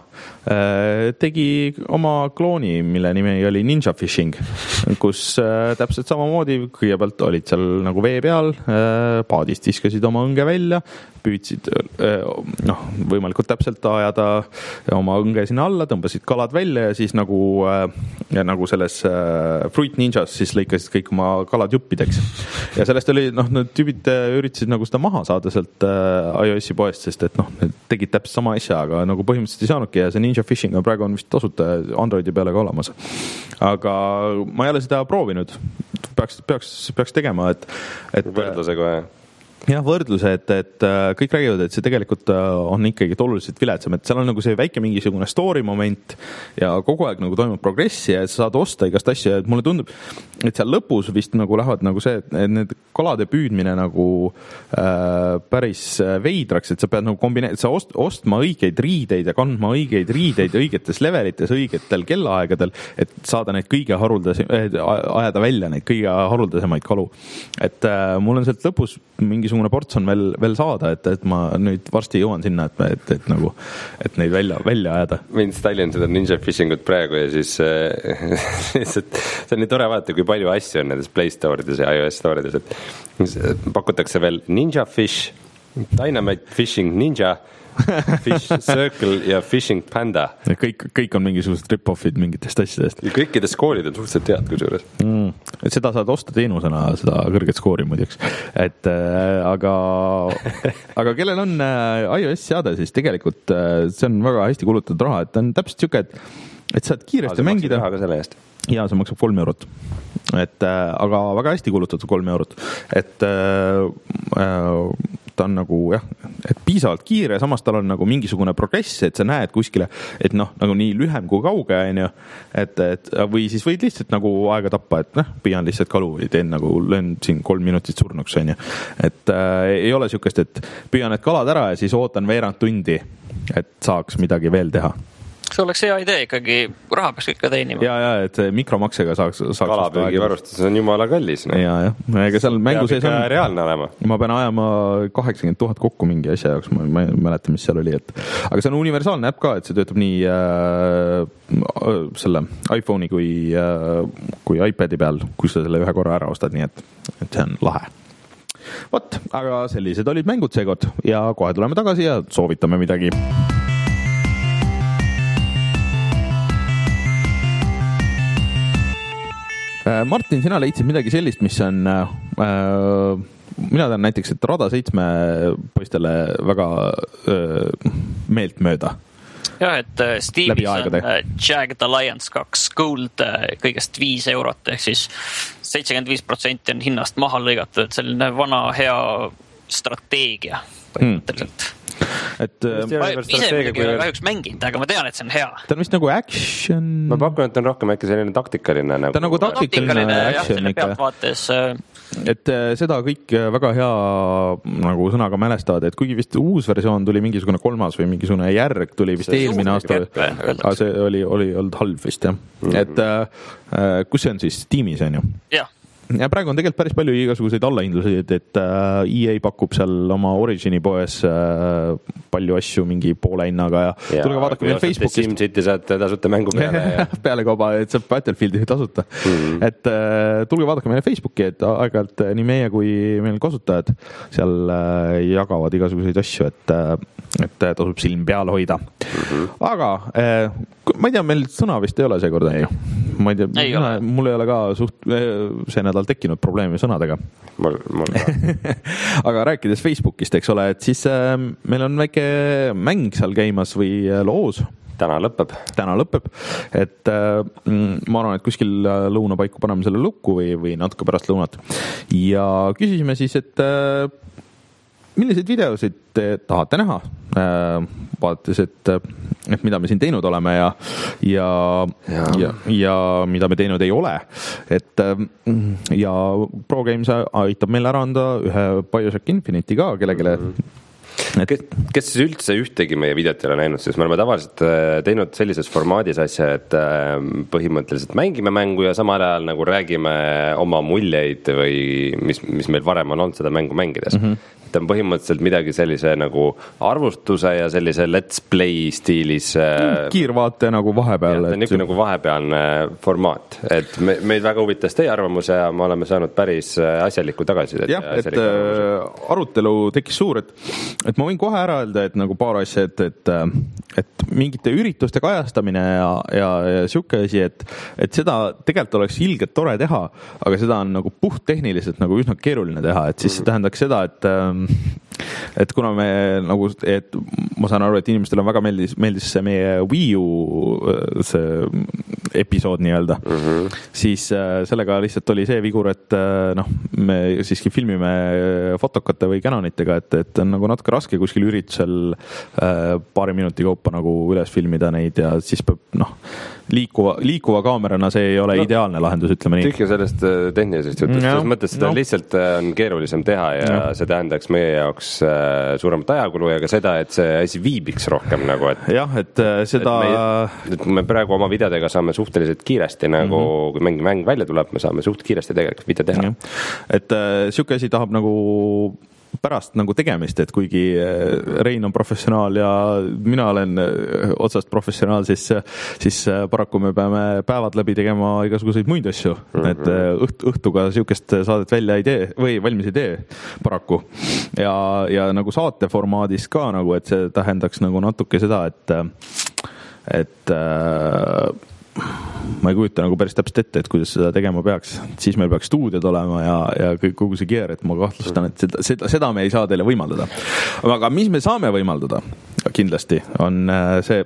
tegi oma klooni, mille nimi oli Ninja Fishing, kus täpselt samamoodi kõigepealt olid seal nagu vee peal, paadist viskasid oma õnge välja, püüdsid noh, võimalikult täpselt ajada oma õnge sinna alla, tõmbasid kalad välja ja siis nagu, ja nagu selles Fruit Ninjas siis lõikasid kõik oma kalad juppideks. Ja sellest oli, noh, need tüübid üritasid nagu seda maha saada sealt iOS-i poest, sest et noh, need tegid täpselt sama asja, aga nagu põhimõtteliselt ei saanudki ja see Ninja Fishing on praegu on vist tasuta Androidi peale ka olemas. Aga ma ei ole seda proovinud. Peaks, peaks, peaks tegema, et, et võrdluse kohe. jah, võrdluse, et, et kõik räägivad, et see tegelikult on ikkagi oluliselt viletsam, et seal on nagu see väike mingisugune story moment ja kogu aeg nagu toimub progressi ja sa saad osta igast asja, et mulle tundub, et seal lõpus vist nagu lähevad nagu see, et need kalade püüdmine nagu äh, päris veidraks, et sa pead nagu kombineerida, sa ost, ostma õigeid riideid ja kandma õigeid riideid õigetes levelites, õigetel kellaaegadel, et saada neid kõige haruldasem, ajada välja neid kõige haruldasemaid kalu. Et äh, mul on sealt lõpus mingi mingisugune ports on veel, veel saada, et, et ma nüüd varsti jõuan sinna, et, et, et nagu, et neid välja, välja ajada. Ma installin seda Ninja Fishingut praegu ja siis äh, see on nii tore vaadata, kui palju asju on nendes Play Store'ides ja iOS Store'ides, et pakutakse veel Ninja Fish, Dynamite Fishing Ninja, Fish Circle ja Fishing Panda. Ja kõik, kõik on mingisugused rip-offid mingitest asjadest. Ja kõikides koolid on suhteliselt tead kusjuures. Mm, et seda saad osta teenusena, seda kõrget skoori muideks. Et äh, aga, aga kellel on äh, iOS seade, siis tegelikult äh, see on väga hästi kulutatud raha, et on täpselt siuke, et, et saad kiiresti Aa, mängida. Raha ka selle eest. Ja see maksab kolm eurot. Et, äh, aga väga hästi kulutatud kolm eurot. Et äh, äh, ta on nagu jah, et piisavalt kiire, samas tal on nagu mingisugune progress, et sa näed kuskile, et noh, nagu nii lühem kui kauge, on ju, et, et või siis võid lihtsalt nagu aega tappa, et noh, püüan lihtsalt kalu või teen nagu, löön siin kolm minutit surnuks, on ju. Et äh, ei ole sükest, et püüan need kalad ära ja siis ootan veerand tundi, et saaks midagi veel teha. See oleks hea idee ikkagi, raha peaks ikka teenima. Ja, ja, et mikromaksega saaks... saaks kalapüügi varustus on jumala kallis. No. Ja, ja. Ega seal mängu sees on... reaalne olema. Ma pean ajama kaheksakümmend tuhat kokku mingi asja jaoks, ma, ma ei mäleta, mis seal oli. Et... Aga see on universaalne äpp ka, et see töötab nii äh, selle iPhone'i kui, äh, kui iPadi peal, kui sa selle ühe korra ära ostad, nii et, et see on lahe. Vot, aga sellised olid mängud seekord ja kohe tuleme tagasi ja soovitame midagi. Martin, sina leidsid midagi sellist, mis on äh, mina tean näiteks, et Rada seitsme poistele väga äh, meelt mööda. Jah, et Steamis on Jagged Alliance kaks Gold kõigest viis eurot, ehk siis seitsekümmend viis protsenti on hinnast maha lõigatud, et selline vana hea strateegia põhimõtteliselt. Hmm. Et, ma ise muidugi olen kahjuks mänginud, aga ma tean, et see on hea. Ta on vist nagu action... Ma pakun, et on rohkem äkki selline taktikaline. Nagu... Ta on nagu taktikaline no, action jah, pealtvaates. Et seda kõik väga hea nagu sõnaga mälestavad, et kuigi vist uus versioon tuli mingisugune kolmas või mingisugune järg tuli vist see eelmine aasta. Aga see oli, oli olnud halb vist, jah. Mm-hmm. Et äh, kus see on siis? Steamis on ju? Jah. Ja praegu on tegelikult päris palju igasuguseid allahindlusi, et, et E A pakub seal oma Origini poes palju asju mingi poole hinnaga ja, ja tulge vaadake meil Facebookist. SimCity saad tasuta mängu peale. Ja... peale kauba, et saab Battlefieldi tasuta. Mm-hmm. Et tulge vaadake meile Facebooki, et aeg-ajalt nii meie kui meil kasutajad seal jagavad igasuguseid asju, et, et tasub silm peal hoida. Mm-hmm. Aga ma ei tea, meil sõna vist ei ole seekord, ei ju? ma ei tea, ei mul ei ole ka suht see nädal tekkinud probleemi sõnadega. Mul, mul aga rääkides Facebookist, eks ole, et siis äh, meil on väike mäng seal käimas või loos. Täna lõpeb. Täna lõpeb, et äh, ma arvan, et kuskil lõunapaiku paneme selle lukku või, või natuke pärast lõunat. Ja küsisime siis, et äh, milliseid videosid te tahate näha, äh, vaadates, et, et mida me siin teinud oleme ja, ja, ja. ja, ja mida me teinud ei ole. Et, äh, ja ProGames aitab meil ära anda ühe BioShock Infinite'i ka kellegele mm-hmm. Et... Kes, kes siis üldse ühtegi meie videot ei ole näinud, siis me oleme tavaliselt teinud sellises formaadis asja, et põhimõtteliselt mängime mängu ja samal ajal nagu räägime oma muljeid või mis, mis meil varem on olnud seda mängu mängides. Mm-hmm. Et on põhimõtteliselt midagi sellise nagu arvustuse ja sellise let's play stiilis. Kiirvaate nagu vahepeal. Ja, et... nagu vahepealne formaat, et me, meid väga huvitas teie arvamus ja me oleme saanud päris asjalikku tagasisidet. Jah, et äh, arutelu tekkis suur, et, et ma võin kohe ära öelda, et nagu paar asja, et, et, et mingite ürituste kajastamine ja, ja, ja siuke asi, et, et seda tegelikult oleks ilgelt tore teha, aga seda on nagu puht tehniliselt nagu üsna keeruline teha, et siis see tähendaks seda, et et kuna me nagu, et ma saan aru, et inimestele väga meeldis, meeldis see meie Wii U see episood nii-öelda, mm-hmm. siis sellega lihtsalt oli see vigur, et noh, me siiski filmime fotokate või Canonitega, et, et on nagu natuke raske kuskil üritusel paari minuti kaupa nagu üles filmida neid ja siis peab noh, liikuva, liikuva kaamerana see ei ole no, ideaalne lahendus, ütleme nii. Tühja sellest tehnilisest jutust, selles mõttes seda no. lihtsalt on keerulisem teha ja no. see tähendaks meie jaoks suuremat ajakulu ja ka seda, et see asi viibiks rohkem nagu, et jah, et seda et me, et me praegu oma videodega saame suhteliselt kiiresti nagu mm-hmm. kui mäng, mäng välja tuleb, me saame suht kiiresti tegelikult video teha. Ja. Et äh, siuke asi tahab nagu pärast nagu tegemist, et kuigi Rein on professionaal ja mina olen otsast professionaal, siis, siis paraku me peame päevad läbi tegema igasuguseid muid asju, mm-hmm. et õht, õhtuga siukest saadet välja ei tee või valmis ei tee paraku. Ja, ja nagu saate formaadis ka nagu, et see tähendaks nagu natuke seda, et, et äh, ma ei kujuta nagu päris täpselt ette, et kuidas seda tegema peaks. Siis meil peaks stuudiod olema ja, ja kõik kogu see gear, et ma kahtlustan, et seda, seda, seda me ei saa teile võimaldada. Aga mis me saame võimaldada kindlasti on see,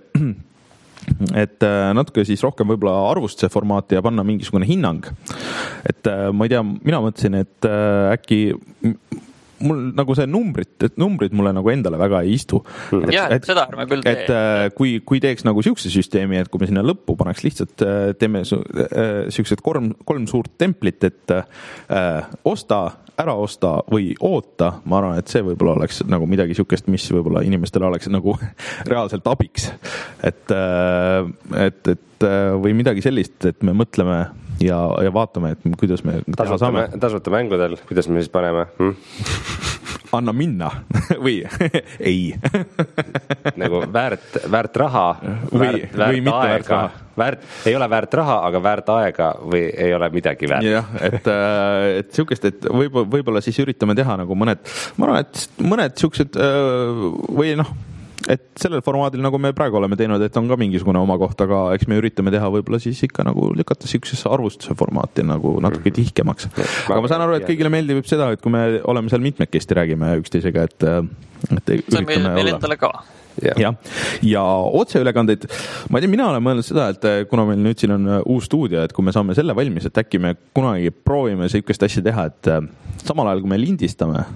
et natuke siis rohkem võib-olla arvustuse formaati ja panna mingisugune hinnang. Et ma ei tea, mina mõtlesin, et äkki mul nagu see numbrid, et numbrid mulle nagu endale väga ei istu. Et, ja, et, seda arme küll tee. Et kui, kui teeks nagu siukse süsteemi, et kui me sinna lõppu paneks lihtsalt, teeme siuksed kolm, kolm suurt templit, et äh, osta, ära osta või oota, ma arvan, et see võib-olla oleks nagu midagi siukest, mis võib-olla inimestele oleks nagu reaalselt abiks. Et, et, et või midagi sellist, et me mõtleme ja, ja vaatame, et kuidas me teha saame. Tasuta mängudel, kuidas me siis paneme? Hm? Anna minna või ei. nagu väärt, väärt raha, väärt, või, või väärt aega. Väärt, ei ole väärt raha, aga väärt aega või ei ole midagi väärt. Jah, et, et siukest, et võib-olla, võib-olla siis üritame teha nagu mõned, ma arvan, et mõned siuksed või noh, et sellel formaadil, nagu me praegu oleme teinud, et on ka mingisugune oma koht, aga eks me üritame teha võib-olla siis ikka nagu lükata siuksesse arvustuse formaati nagu natuke tihkemaks. Aga ma saan aru, et kõigile meeldib seda, et kui me oleme seal mitmekesti, räägime üksteisega, et, et see on meil, meil endale ka. Ja, ja, ja otseülekandeid, ma ei tea, mina olen mõelnud seda, et kuna meil nüüd siin on uus stuudio, et kui me saame selle valmis, et äkki me kunagi proovime siukest asja teha, et samal ajal, kui me lindistame,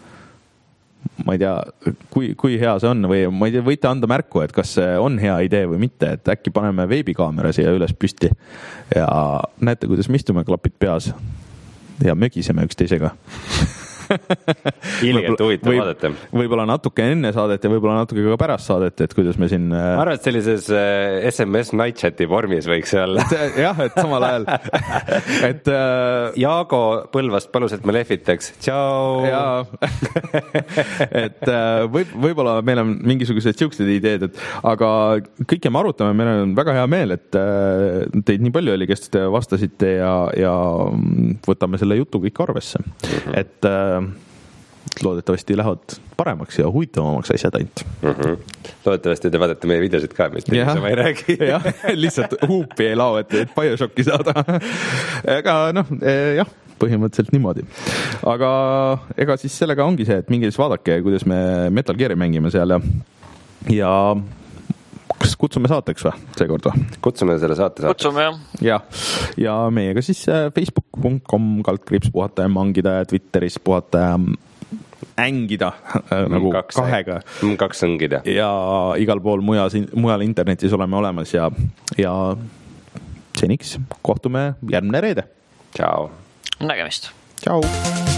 ma ei tea, kui, kui hea see on või ma ei tea, võite anda märku, et kas see on hea idee või mitte, et äkki paneme veebikaamera siia üles püsti ja näete, kuidas me istume klapid peas ja mögiseme üksteisega. Ilgelt huvitav võib, vaadata. Võib-olla natuke enne saadet ja võib-olla natuke ka pärast saadet, et kuidas me siin ma arvan, et sellises S M S night chati vormis võiks see olla. Jah, et samal ajal et äh, Jaago Põlvast palus, et me lehvitaks. Tšau! et äh, võib, võib-olla meil on mingisugused siuksed ideed, et, aga kõike me arutame, meil on väga hea meel, et äh, teid nii palju oli, kes te vastasite ja, ja võtame selle jutu kõik arvesse. Mm-hmm. Et äh, loodetavasti lähevad paremaks ja huvitavamaks asjad ainult mm. -hmm. loodetavasti te vaatate meie videosid ka, mitte niisama ei räägi. jah, lihtsalt huupi ei lao, et, et BioShocki saada. aga noh, jah, põhimõtteliselt niimoodi. aga ega siis sellega ongi see, et minge siis vaadake, kuidas me Metal Gear'i mängime seal ja ja kas kutsume saateks või seekord või? Kutsume selle saate saateks. Kutsume jah. Ja, ja meiega siis facebook punkt com kaldkriips puhata ja mangida ja Twitteris puhata ja ängida nagu kaks, kahega. Kaks õngida. Ja igal pool mujal, mujal internetis oleme olemas ja, ja seniks kohtume järgmine reede. Ciao. Nägemist. Ciao.